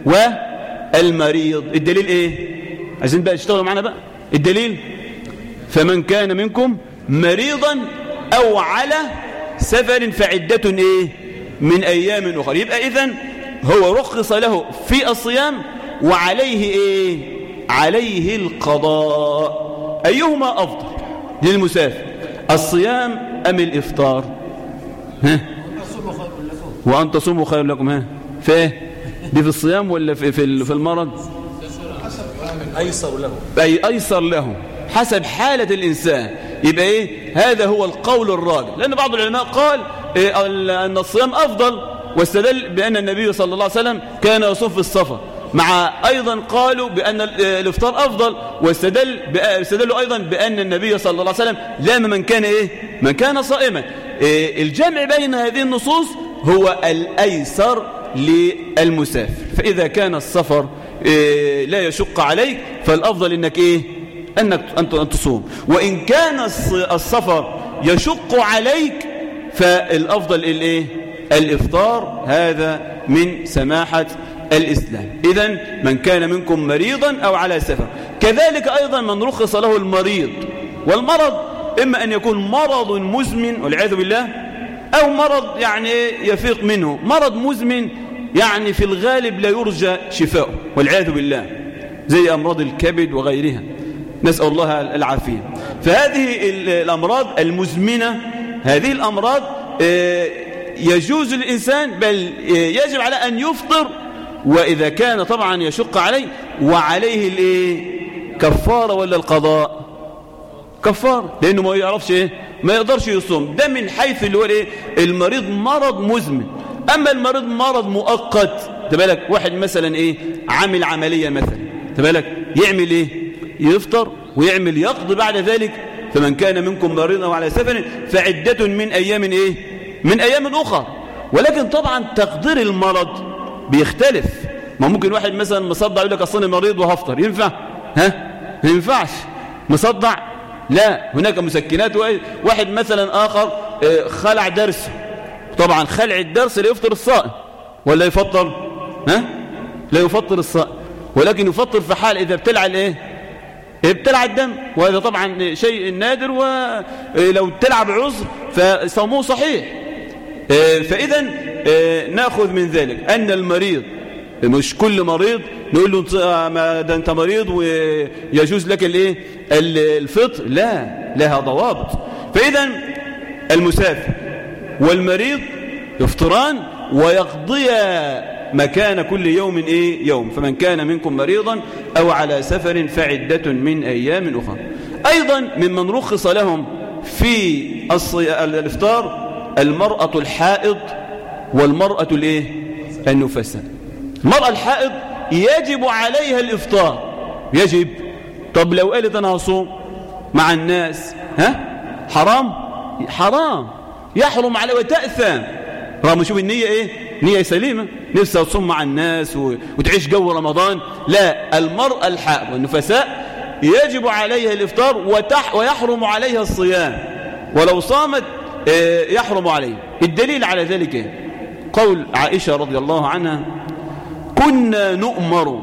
والمريض. الدليل إيه؟ عايزين بقى تشتغلوا معنا بقى. الدليل فمن كان منكم مريضا أو على سفر فعدة إيه من أيام أخرى. يبقى إذن هو رخص له في الصيام وعليه إيه عليه القضاء. أيهما أفضل للمسافر، الصيام أم الإفطار؟ ها؟ وأن تصوموا خير لكم. ها فيه دي في الصيام ولا في في المرض؟ أيسر له، أي أيسر له حسب حالة الإنسان. يبقى إيه هذا هو القول الراجح، لأن بعض العلماء قال إيه أن الصيام أفضل، واستدل بأن النبي صلى الله عليه وسلم كان يصوم في السفر، مع أيضا قالوا بأن الإفطار أفضل، واستدل استدلوا أيضا بأن النبي صلى الله عليه وسلم لام من كان إيه من كان صائما. إيه الجمع بين هذه النصوص هو الأيسر للمسافر. فإذا كان السفر إيه لا يشق عليك فالأفضل إنك إيه أنك أن تصوم، وإن كان السفر يشق عليك فالأفضل الإيه الإفطار. هذا من سماحة الإسلام. إذن من كان منكم مريضا أو على سفر. كذلك أيضا من رخص له المريض، والمرض إما أن يكون مرض مزمن والعياذ بالله، أو مرض يعني يفيق منه. مرض مزمن يعني في الغالب لا يرجى شفاؤه والعياذ بالله، زي أمراض الكبد وغيرها، نسأل الله العافية. فهذه الأمراض المزمنة، هذه الأمراض يجوز للإنسان بل يجب على أن يفطر، وإذا كان طبعا يشق عليه وعليه الايه كفارة ولا القضاء؟ كفارة، لأنه ما يعرفش إيه ما يقدرش يصوم. ده من حيث اللي هو ايه المريض مرض مزمن. أما المريض مرض مؤقت، تبالك واحد مثلا إيه عامل عملية مثلا، تبالك يعمل إيه يفطر ويعمل يقضي بعد ذلك. فمن كان منكم مريضا أو على سفر فعدة من أيام إيه؟ من أيام أخرى. ولكن طبعا تقدير المرض بيختلف. ما ممكن واحد مثلا مصدع يقول لك أصلا مريض وهفطر، ينفع؟ ها؟ ما ينفعش. مصدع لا، هناك مسكنات. واحد مثلا آخر خلع درسه، طبعا خلع الدرس لا يفطر الصائم ولا يفطر؟ ها؟ لا يفطر الصائم، ولكن يفطر في حال إذا ابتلع الايه؟ ابتلع الدم، وهذا طبعا شيء نادر، ولو ابتلع بعذر فصومه صحيح. فإذا نأخذ من ذلك أن المريض مش كل مريض نقول له ما ده أنت مريض ويجوز لك الايه الفطر، لا، لها ضوابط. فإذا المسافر والمريض يفطران ويقضيا مكان كل يوم إيه يوم. فمن كان منكم مريضا أو على سفر فعدة من أيام أخرى. أيضا ممن رخص لهم في الإفطار المرأة الحائض والمرأة الإيه النفساء. المرأة الحائض يجب عليها الإفطار، يجب. طب لو قالت أنا هصوم مع الناس، ها؟ حرام؟ حرام، يحرم عليها وتأثم. رغم شوف النية إيه؟ نية سليمة، نفسها تصوم مع الناس وتعيش جو رمضان. لا، المرأة الحائض والنفساء يجب عليها الإفطار وتح ويحرم عليها الصيام، ولو صامت يحرم عليها. الدليل على ذلك قول عائشة رضي الله عنها: كنا نؤمر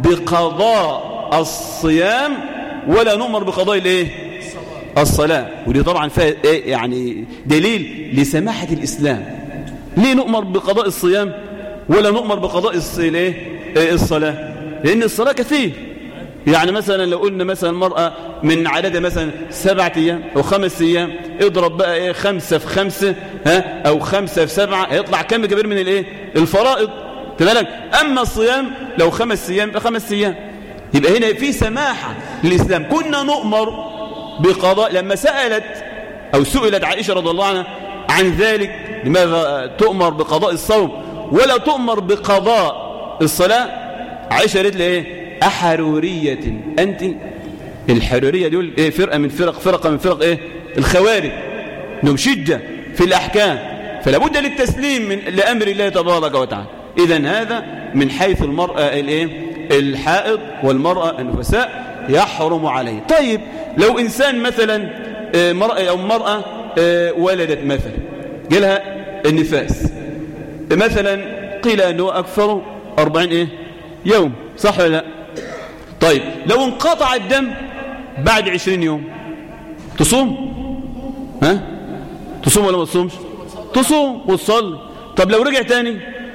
بقضاء الصيام ولا نؤمر بقضاء الايه الصلاة. ودي طبعا فيها إيه؟ يعني دليل لسماحة الإسلام. ليه نؤمر بقضاء الصيام ولا نؤمر بقضاء الصلاة؟ لأن الصلاة كثير. يعني مثلا لو قلنا مثلا المرأة من عددها مثلا سبعة أيام أو خمس أيام، اضرب بقى إيه خمسة في خمسة، ها، أو خمسة في سبعة، هيطلع كم كبير من الإيه الفرائض. تمام. أما الصيام لو خمس أيام يبقى خمس أيام. يبقى هنا في سماحة للإسلام. كنا نؤمر بقضاء. لما سألت أو سئلت عائشة رضي الله عنها عن ذلك، لماذا تؤمر بقضاء الصوم ولا تؤمر بقضاء الصلاة؟ عائشة قالت لها إيه؟ أحرورية أنت؟ الحرورية دول إيه؟ فرقة من فرق فرقة من فرق إيه؟ الخوارج، إنهم شدة في الأحكام، فلا بد للتسليم من لأمر الله تبارك وتعالى. إذن هذا من حيث المرأة الإيه؟ الحائض والمرأة النفساء يحرم عليه. طيب لو إنسان مثلا مرأة أو مرأة ولدت مثلا جالها النفاس مثلا، قيل أنه أكثر أربعين إيه؟ يوم، صح ولا لا؟ طيب لو انقطع الدم بعد عشرين يوم تصوم؟ ها؟ تصوم ولا ما تصومش؟ تصوم وتصلي. طب لو رجع تاني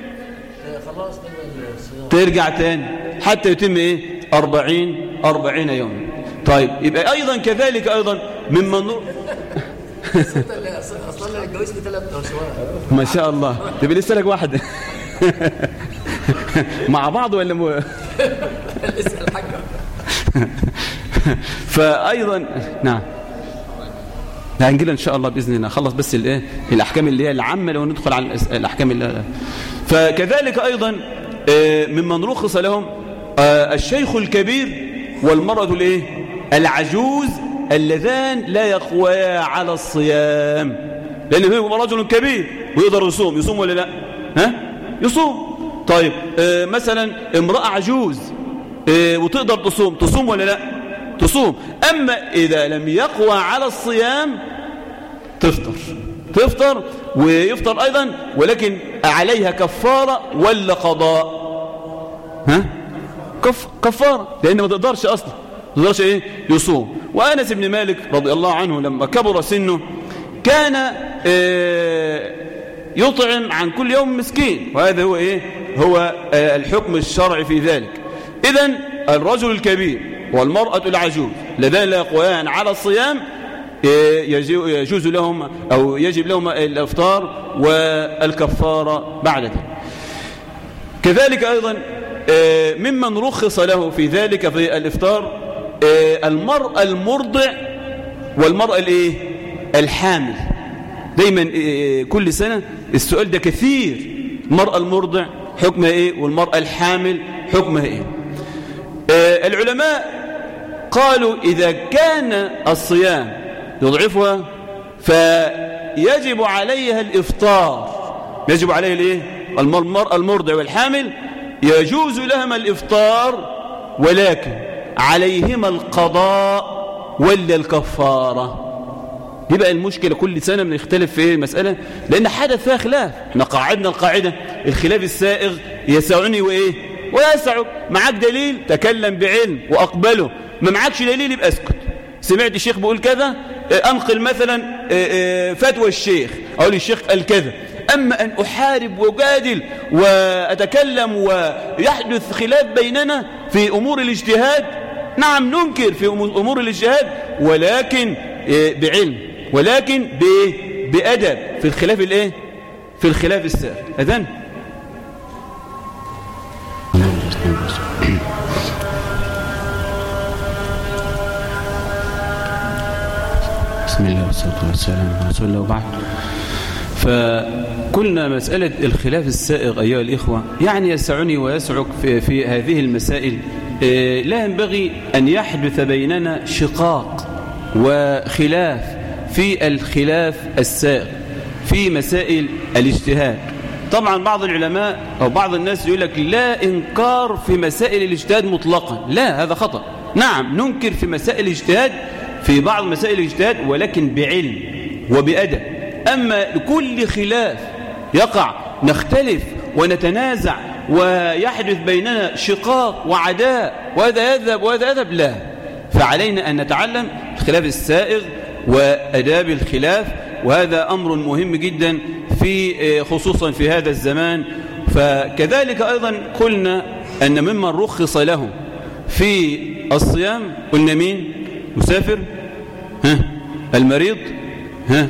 ترجع تاني حتى يتم ايه؟ أربعين أربعين يوم. طيب يبقى أيضا كذلك أيضا ممن نور أصلا الجواز بثلاث أسواق ما شاء الله. تبقى لسه لك واحدة مع بعض ولا مو... لسه الحاجة. فأيضا نعم هنجيلها إن شاء الله بإذن الله. خلص بس الإيه الأحكام اللي هي العامة لو ندخل على الأحكام اللي... فكذلك أيضا ممن رخص لهم الشيخ الكبير والمرأة الإيه العجوز اللذان لا يقويا على الصيام، لأنه هو رجل كبير ويقدر يصوم. يصوم ولا لا؟ ها؟ يصوم. طيب آه مثلا امرأة عجوز آه وتقدر تصوم، تصوم ولا لا؟ تصوم. أما إذا لم يقوى على الصيام تفطر تفطر ويفطر أيضا، ولكن عليها كفارة ولا قضاء؟ ها؟ كف كفارة، لأن ما تقدرش أصلا ما تقدرش إيه يصوم. وأنس بن مالك رضي الله عنه لما كبر سنه كان آه يطعم عن كل يوم مسكين، وهذا هو إيه هو آه الحكم الشرعي في ذلك. إذن الرجل الكبير والمرأة العجوز لذان لا يقويان على الصيام يجوز لهم أو يجب لهم الإفطار والكفارة بعد ذلك. كذلك أيضا ممن رخص له في ذلك في الإفطار المرأة المرضع والمرأة الإيه الحامل. دايما كل سنة السؤال ده كثير. المرأة المرضع حكمها إيه والمرأة الحامل حكمها إيه؟ العلماء قالوا إذا كان الصيام يضعفها فيجب عليها الإفطار. يجب عليها الايه؟ المرأة المرضع والحامل يجوز لهما الإفطار، ولكن عليهما القضاء ولا الكفارة. دي بقى المشكلة، كل سنة بنختلف في المسألة لأن حدث فيها خلاف. احنا قاعدنا القاعدة الخلاف السائغ يسعني وإيه ويسعك. معاك دليل تكلم بعلم وأقبله، ما معاكش دليل يبقى اسكت. سمعت الشيخ بيقول كذا أنقل مثلا فتوى الشيخ، أقول الشيخ قال كذا. أما أن أحارب وأجادل وأتكلم ويحدث خلاف بيننا في أمور الاجتهاد، نعم ننكر في أمور الاجتهاد ولكن بعلم، ولكن بأدب في الخلاف الايه في الخلاف السائر. أذن بسم الله والصلاة والسلام على رسول الله وبعد. فقلنا مسألة الخلاف السائغ أيها الإخوة يعني يسعني ويسعك في, في هذه المسائل. لا ينبغي أن يحدث بيننا شقاق وخلاف في الخلاف السائغ في مسائل الاجتهاد. طبعا بعض العلماء أو بعض الناس يقول لك لا إنكار في مسائل الاجتهاد مطلقا، لا هذا خطأ. نعم ننكر في مسائل الاجتهاد في بعض مسائل الاجتهاد ولكن بعلم وبأدب. أما لكل خلاف يقع نختلف ونتنازع ويحدث بيننا شقاق وعداء وهذا يذهب وهذا يذهب، لا. فعلينا أن نتعلم الخلاف السائغ وأداب الخلاف، وهذا أمر مهم جدا في خصوصا في هذا الزمان. فكذلك أيضا قلنا أن ممن رخص له في الصيام قلنا مين؟ مسافر، ها المريض، ها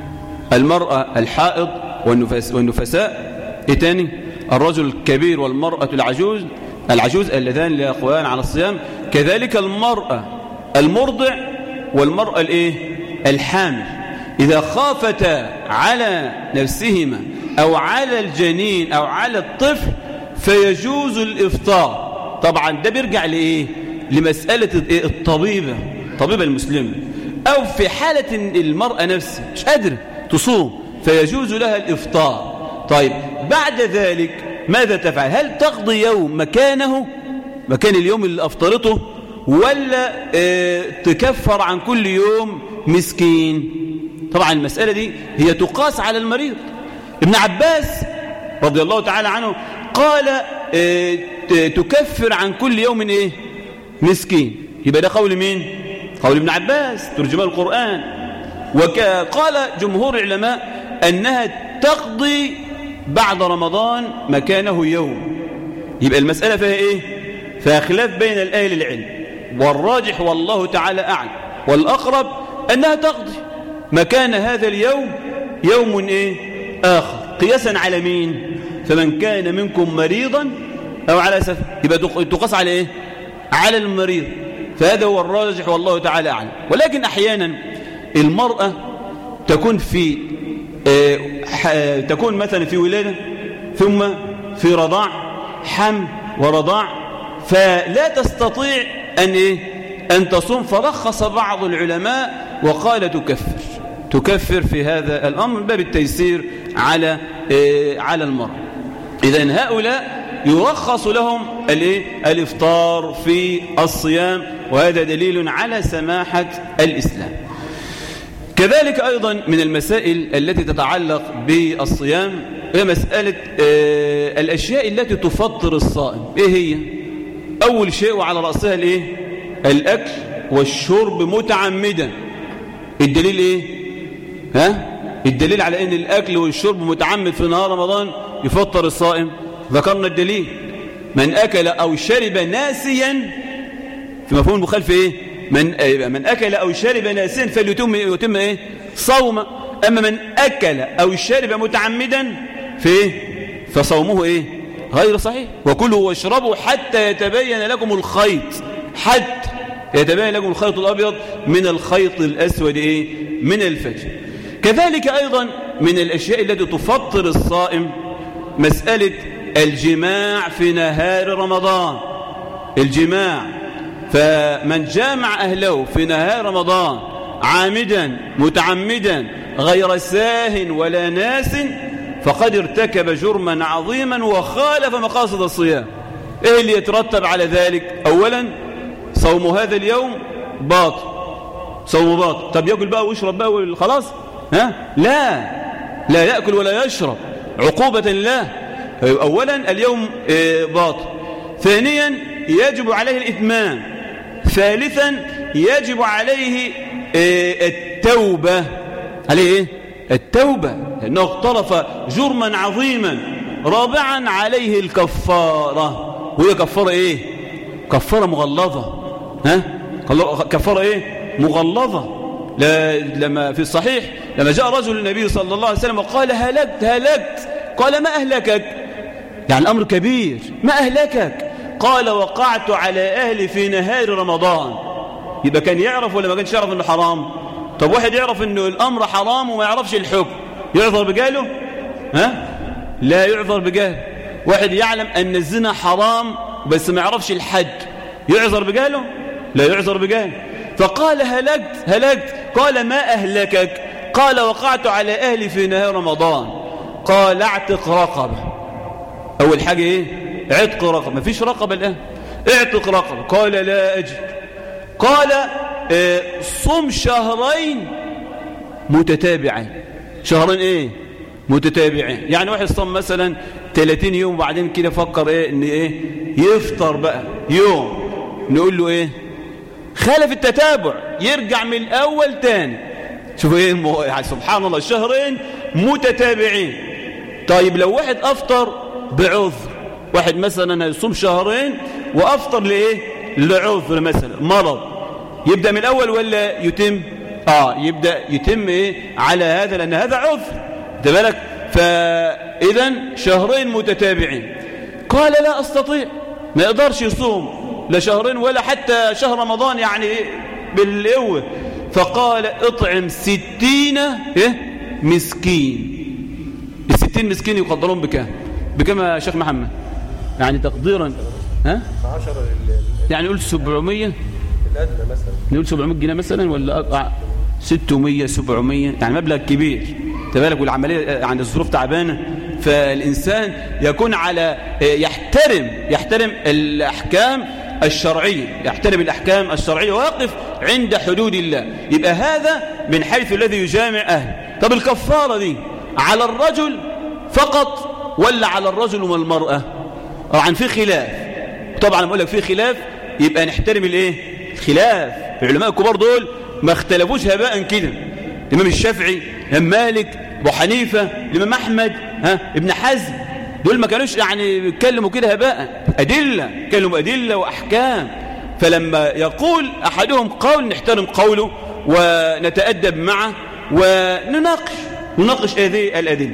المرأة الحائض والنفس والنفساء، ايه تاني؟ الرجل الكبير والمرأة العجوز العجوز اللذان لا يقوان على الصيام. كذلك المرأة المرضع والمرأة الايه الحامل إذا خافتا على نفسهما أو على الجنين أو على الطفل فيجوز الإفطار. طبعا ده بيرجع لإيه؟ لمسألة الطبيبة طبيبة المسلمة، أو في حالة المرأة نفسها مش قادرة تصوم فيجوز لها الإفطار. طيب بعد ذلك ماذا تفعل؟ هل تقضي يوم مكانه مكان اليوم اللي أفطرته، ولا اه تكفر عن كل يوم مسكين؟ طبعا المسألة دي هي تقاس على المريض. ابن عباس رضي الله تعالى عنه قال اه تكفر عن كل يوم ايه مسكين. يبقى ده قول مين؟ قول ابن عباس ترجمان القرآن. وقال جمهور العلماء أنها تقضي بعد رمضان مكانه يوم. يبقى المسألة فيها إيه؟ فيها خلاف بين الأهل العلم، والراجح والله تعالى أعلم والأقرب أنها تقضي مكان هذا اليوم يوم إيه؟ آخر، قياسا على مين؟ فمن كان منكم مريضا أو على سفر، يبقى تقاس على إيه؟ على المريض. فهذا هو الراجح والله تعالى أعلم. ولكن أحيانا المرأة تكون في اه تكون مثلا في ولادة ثم في رضاع، حمل ورضاع، فلا تستطيع أن, إيه؟ أن تصوم، فرخص بعض العلماء وقال تكفر تكفر في هذا الأمر باب التيسير على اه على المرأة. إذن هؤلاء يرخص لهم الإفطار في الصيام، وهذا دليل على سماحة الإسلام. كذلك أيضا من المسائل التي تتعلق بالصيام هي مسألة الأشياء التي تفطر الصائم. إيه هي؟ أول شيء وعلى رأسها الإيه؟ الأكل والشرب متعمدا. الدليل إيه؟ ها؟ الدليل على أن الأكل والشرب متعمد في نهار رمضان يفطر الصائم. ذكرنا الدليل: من أكل أو شرب ناسيا، في مفهوم المخالفة إيه؟ من من أكل أو شرب ناسيا فليتم يتم إيه؟ صومه. أما من أكل أو شرب متعمدا في إيه؟ فصومه إيه؟ غير صحيح. وكلوا واشربوا حتى يتبين لكم الخيط حتى يتبين لكم الخيط الأبيض من الخيط الأسود إيه؟ من الفجر. كذلك أيضا من الأشياء التي تفطر الصائم مسألة الجماع في نهار رمضان. الجماع فمن جامع أهله في نهار رمضان عامدا متعمدا غير ساه ولا ناس فقد ارتكب جرما عظيما وخالف مقاصد الصيام. ايه اللي يترتب على ذلك؟ اولا صوم هذا اليوم باطل، صوم باطل. طب يأكل بقى ويشرب بقى خلاص؟ ها؟ لا لا يأكل ولا يشرب عقوبة له. اولا اليوم باطل. ثانيا يجب عليه الإتمام. ثالثا يجب عليه التوبة. عليه ايه؟ التوبة لأنه اقترف جرما عظيما. رابعا عليه الكفارة، وهي كفارة ايه؟ كفارة مغلظة. ها؟ كفارة ايه؟ مغلظة. لما في الصحيح لما جاء رجل النبي صلى الله عليه وسلم وقال هلكت هلكت، قال ما أهلكك؟ يعني الأمر كبير، ما أهلكك؟ قال وقعت على أهلي في نهار رمضان. يبقى كان يعرف ولا ما كانش يعرف انه حرام؟ طب واحد يعرف انه الامر حرام وما يعرفش الحكم يعذر بجهله؟ ها؟ لا يعذر بجهل. واحد يعلم ان الزنا حرام بس ما يعرفش الحد يعذر بجهله؟ لا يعذر بجهل. فقال هلكت هلكت، قال ما اهلكك؟ قال وقعت على اهلي في نهار رمضان. قال اعتق رقبه. اول حاجه ايه؟ عتق رقبه. ما فيش رقبه الان، اعتق رقبه. قال لا اجد. قال اه صم شهرين متتابعين. شهرين ايه؟ متتابعين. يعني واحد صم مثلا ثلاثين يوم وبعدين كده فكر ايه ان ايه يفطر بقى يوم، نقول له ايه؟ خالف التتابع، يرجع من الاول تاني. شوفوا ايه مو... يعني سبحان الله، شهرين متتابعين. طيب لو واحد افطر بعذر، واحد مثلا هيصوم شهرين وافطر لايه؟ لعذر مثلا مرض، يبدأ من الأول ولا يتم؟ آه يبدأ يتم إيه؟ على هذا، لأن هذا عذر. ده بالك؟ فإذا شهرين متتابعين. قال لا أستطيع، ما يقدرش يصوم لا شهرين ولا حتى شهر رمضان يعني إيه؟ بالقوة. فقال اطعم ستين إيه؟ مسكين. الستين مسكين يقدرون بكام؟ بكام يا شيخ محمد؟ يعني تقديرا ها؟ يعني نقول سبعمية الأدنى مثلا، نقول سبعمية جنيه مثلا ولا أقع ستمية سبعمية، يعني مبلغ كبير. تبالك والعملية عند الظروف تعبانة، فالإنسان يكون على يحترم يحترم الأحكام الشرعية، يحترم الأحكام الشرعية ويقف عند حدود الله. يبقى هذا من حيث الذي يجامع أهل. طب الكفارة دي على الرجل فقط ولا على الرجل والمرأة؟ طبعا في خلاف. طبعا بقول لك في خلاف، يبقى نحترم الايه؟ الخلاف. العلماء الكبار دول ما اختلفوش هباء كده. الامام الشافعي، الامام مالك، ابو حنيفه، الامام احمد، ها ابن حزم، دول ما كانوش يعني بيتكلموا كده هباء، ادله، كلموا ادله واحكام. فلما يقول احدهم قول نحترم قوله ونتادب معه ونناقش نناقش هذه الادله.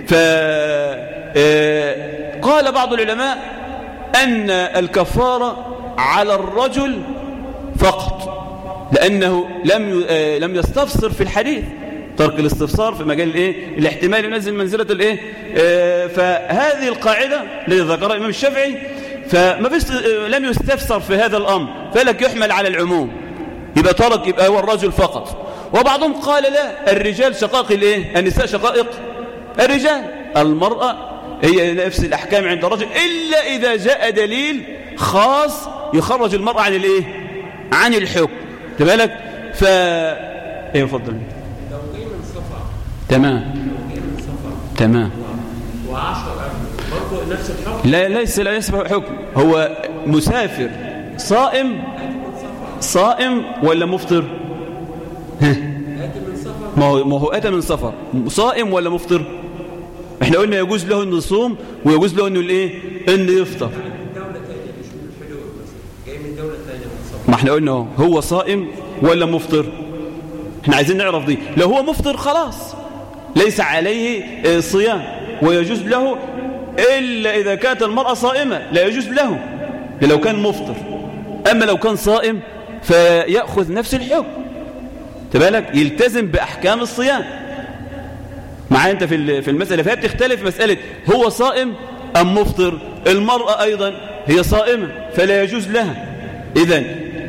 فقال بعض العلماء أن الكفارة على الرجل فقط، لأنه لم لم يستفسر في الحديث. ترك الاستفسار في مجال الايه؟ الاحتمال ينزل منزلة الايه؟ فهذه القاعدة التي ذكرها الإمام الشافعي، فما فيش لم يستفسر في هذا الأمر، فلك يحمل على العموم، يبقى ترك، يبقى هو الرجل فقط. وبعضهم قال لا، الرجال شقائق الايه؟ النساء شقائق الرجال، المرأة هي نفس الأحكام عند الرجل، إلا إذا جاء دليل خاص يخرج المرأة عن الإيه؟ عن الحكم. تبالك؟ ف إيه يفضل؟ لو جاي من سفر. تمام. لو جاي من سفر. تمام. وعشرة برضه نفس الحكم؟ لا ليس لا يسبق حكم. هو مسافر صائم صائم ولا مفطر؟ ها؟ ما هو ما هو أتى من سفر، صائم ولا مفطر؟ احنا قلنا يجوز له انه يصوم ويجوز له انه الايه؟ انه يفطر. دولة ثانية مش من الحدود مثلا، جاي من دولة ثانية من سفر. ما احنا قلنا هو هو صائم ولا مفطر؟ احنا عايزين نعرف دي. لو هو مفطر خلاص ليس عليه صيام ويجوز له، الا اذا كانت المرأة صائمة لا يجوز له لو كان مفطر. اما لو كان صائم فيأخذ نفس الحكم. تبالك؟ يلتزم بأحكام الصيام. معايا انت في في المسألة، فهي بتختلف مسألة هو صائم أم مفطر. المرأة أيضا هي صائمة فلا يجوز لها. إذن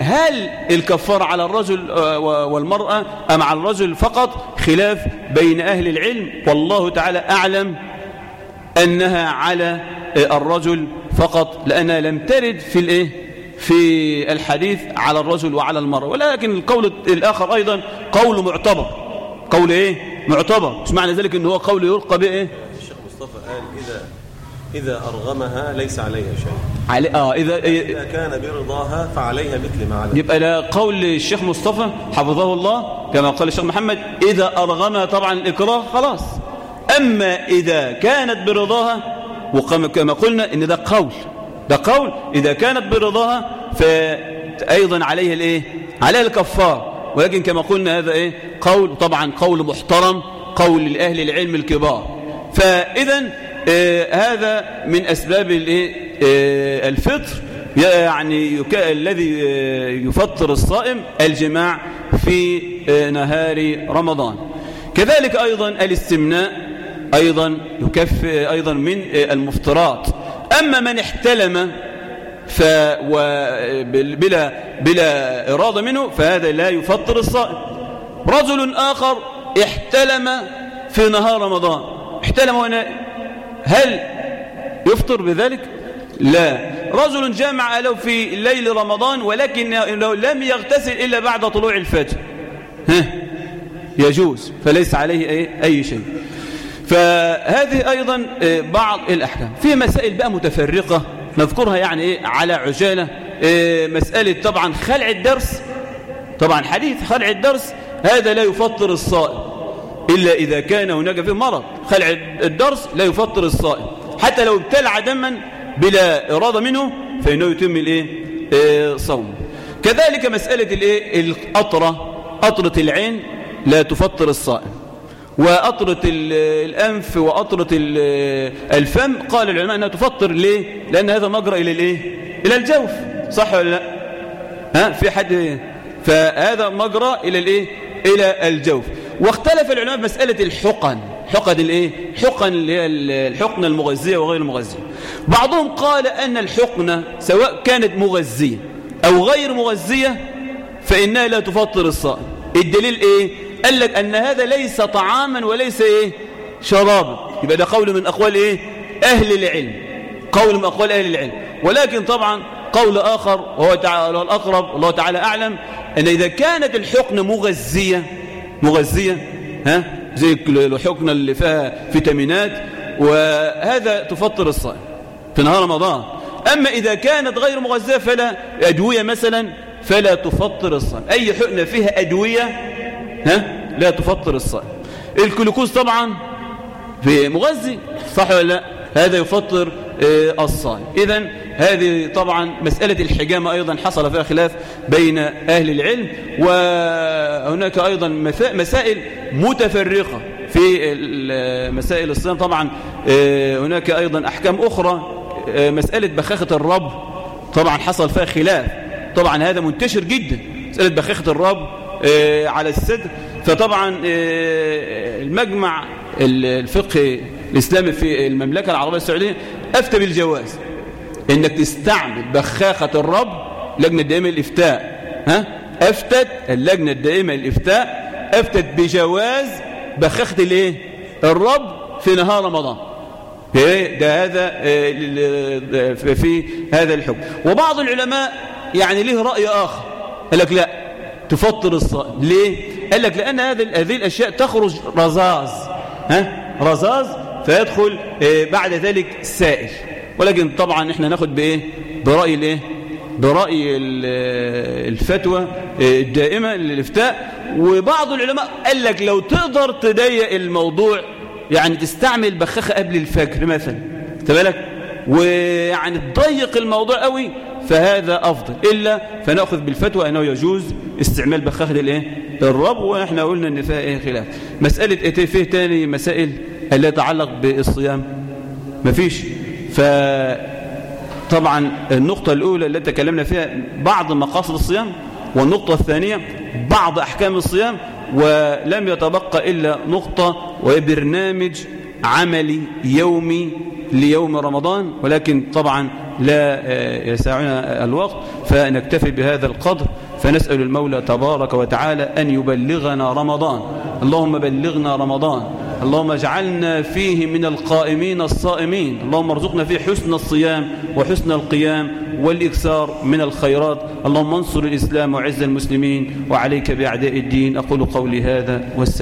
هل الكفارة على الرجل والمرأة أم على الرجل فقط؟ خلاف بين أهل العلم، والله تعالى أعلم أنها على الرجل فقط، لأنها لم ترد في الإيه في الحديث على الرجل وعلى المرأة. ولكن القول الآخر أيضا قول معتبر، قول إيه معتبر. مش معنى ذلك أنه هو قول يلقى بإيه؟ الشيخ مصطفى قال إذا إذا أرغمها ليس عليها شيء. علي آه إذا إذا كان برضاها فعليها مثل ما عليها. يبقى لا قول الشيخ مصطفى حفظه الله كما قال الشيخ محمد إذا أرغمها طبعا الإكراه خلاص. أما إذا كانت برضاها، وكما قلنا إن ده قول ده قول إذا كانت برضاها فأيضا عليها الإيه عليها الكفار. ولكن كما قلنا هذا إيه قول طبعا قول محترم، قول لأهل العلم الكبار. فإذا آه هذا من أسباب الإيه آه الفطر، يعني الذي آه يفطر الصائم الجماع في آه نهار رمضان. كذلك أيضا الاستمناء أيضا يكفي أيضا من آه المفطرات. أما من احتلم ف بلا بلا إرادة منه فهذا لا يفطر الصائم. رجل آخر احتلم في نهار رمضان، احتلم هنا، هل يفطر بذلك؟ لا. رجل جامع له في ليل رمضان ولكن لم يغتسل إلا بعد طلوع الفجر، ها يجوز، فليس عليه أي, أي شيء. فهذه أيضا بعض الأحكام. في مسائل بقى متفرقة نذكرها يعني إيه على عجالة. إيه مسألة طبعا خلع الدرس، طبعا حديث خلع الدرس هذا لا يفطر الصائم إلا إذا كان هناك فيه مرض. خلع الدرس لا يفطر الصائم حتى لو ابتلع دما بلا إرادة منه فإنه يتم الإيه إيه صوم. كذلك مسألة الإيه القطرة، قطرة العين لا تفطر الصائم، وقطرة الأنف وقطرة الفم قال العلماء أنها تفطر. ليه؟ لأن هذا مجرى إلى الإيه إلى الجوف، صح ولا لا؟ ها في حد إيه؟ فهذا مجرى إلى الإيه إلى الجوف. واختلف العلماء في مسألة الحقن، حقن الإيه حقن اللي هي الحقنة المغذية وغير المغذية. بعضهم قال أن الحقنة سواء كانت مغذية أو غير مغذية فإنها لا تفطر الصائم. الدليل إيه؟ قال لك أن هذا ليس طعاما وليس إيه شرابا. يبقى ده قول من أقوال إيه أهل العلم، قول من أقوال أهل العلم. ولكن طبعا قول آخر وهو تعالى الأقرب والله تعالى أعلم أن إذا كانت الحقنة مغذية مغذية ها زي الحقنة اللي فيها فيتامينات وهذا تفطر الصائم في نهار رمضان. أما إذا كانت غير مغذية فلا أدوية مثلا فلا تفطر الصائم. أي حقنة فيها أدوية ها لا تفطر الصائم. الجلوكوز طبعا في مغذي، صح ولا لا؟ هذا يفطر الصائم. إذن هذه طبعا مسألة الحجامة أيضا حصل فيها خلاف بين أهل العلم. وهناك أيضا مسائل متفرقة في مسائل الصيام. طبعا هناك أيضا أحكام أخرى. مسألة بخاخة الرب طبعا حصل فيها خلاف، طبعا هذا منتشر جدا، مسألة بخاخة الرب على الصدر. فطبعا المجمع الفقهي الإسلامي في المملكة العربية السعودية أفتى بالجواز إنك تستعمل بخاخة الرب. لجنة الدائمة للإفتاء ها أفتت اللجنة الدائمة للإفتاء أفتت بجواز بخاخة الإيه الرب في نهار رمضان. ده هذا في هذا الحكم. وبعض العلماء يعني له رأي آخر، قال لك لا تفطر الصائم. ليه؟ قال لك لأن هذه الأشياء تخرج رذاذ، ها رذاذ فيدخل بعد ذلك سائل. ولكن طبعا احنا ناخد بايه برأي الايه برأي الفتوى الدائمة للإفتاء. وبعض العلماء قال لك لو تقدر تضيق الموضوع يعني تستعمل بخاخة قبل الفجر مثلا، تبالك ويعني تضيق الموضوع قوي فهذا أفضل، إلا فنأخذ بالفتوى أنه يجوز استعمال بخاخة الايه الرب. وإحنا قلنا أن فيها إيه خلاف. مسألة إيه فيه تاني مسائل اللي يتعلق بالصيام مفيش. فطبعا النقطة الأولى التي تكلمنا فيها بعض مقاصد الصيام، والنقطة الثانية بعض أحكام الصيام، ولم يتبقى إلا نقطة وهي برنامج عملي يومي ليوم رمضان. ولكن طبعا لا يسعنا الوقت، فنكتفي بهذا القدر، فنسأل المولى تبارك وتعالى أن يبلغنا رمضان. اللهم بلغنا رمضان، اللهم اجعلنا فيه من القائمين الصائمين، اللهم ارزقنا فيه حسن الصيام وحسن القيام والإكثار من الخيرات. اللهم انصر الإسلام وعز المسلمين وعليك بأعداء الدين. أقول قولي هذا والسلام.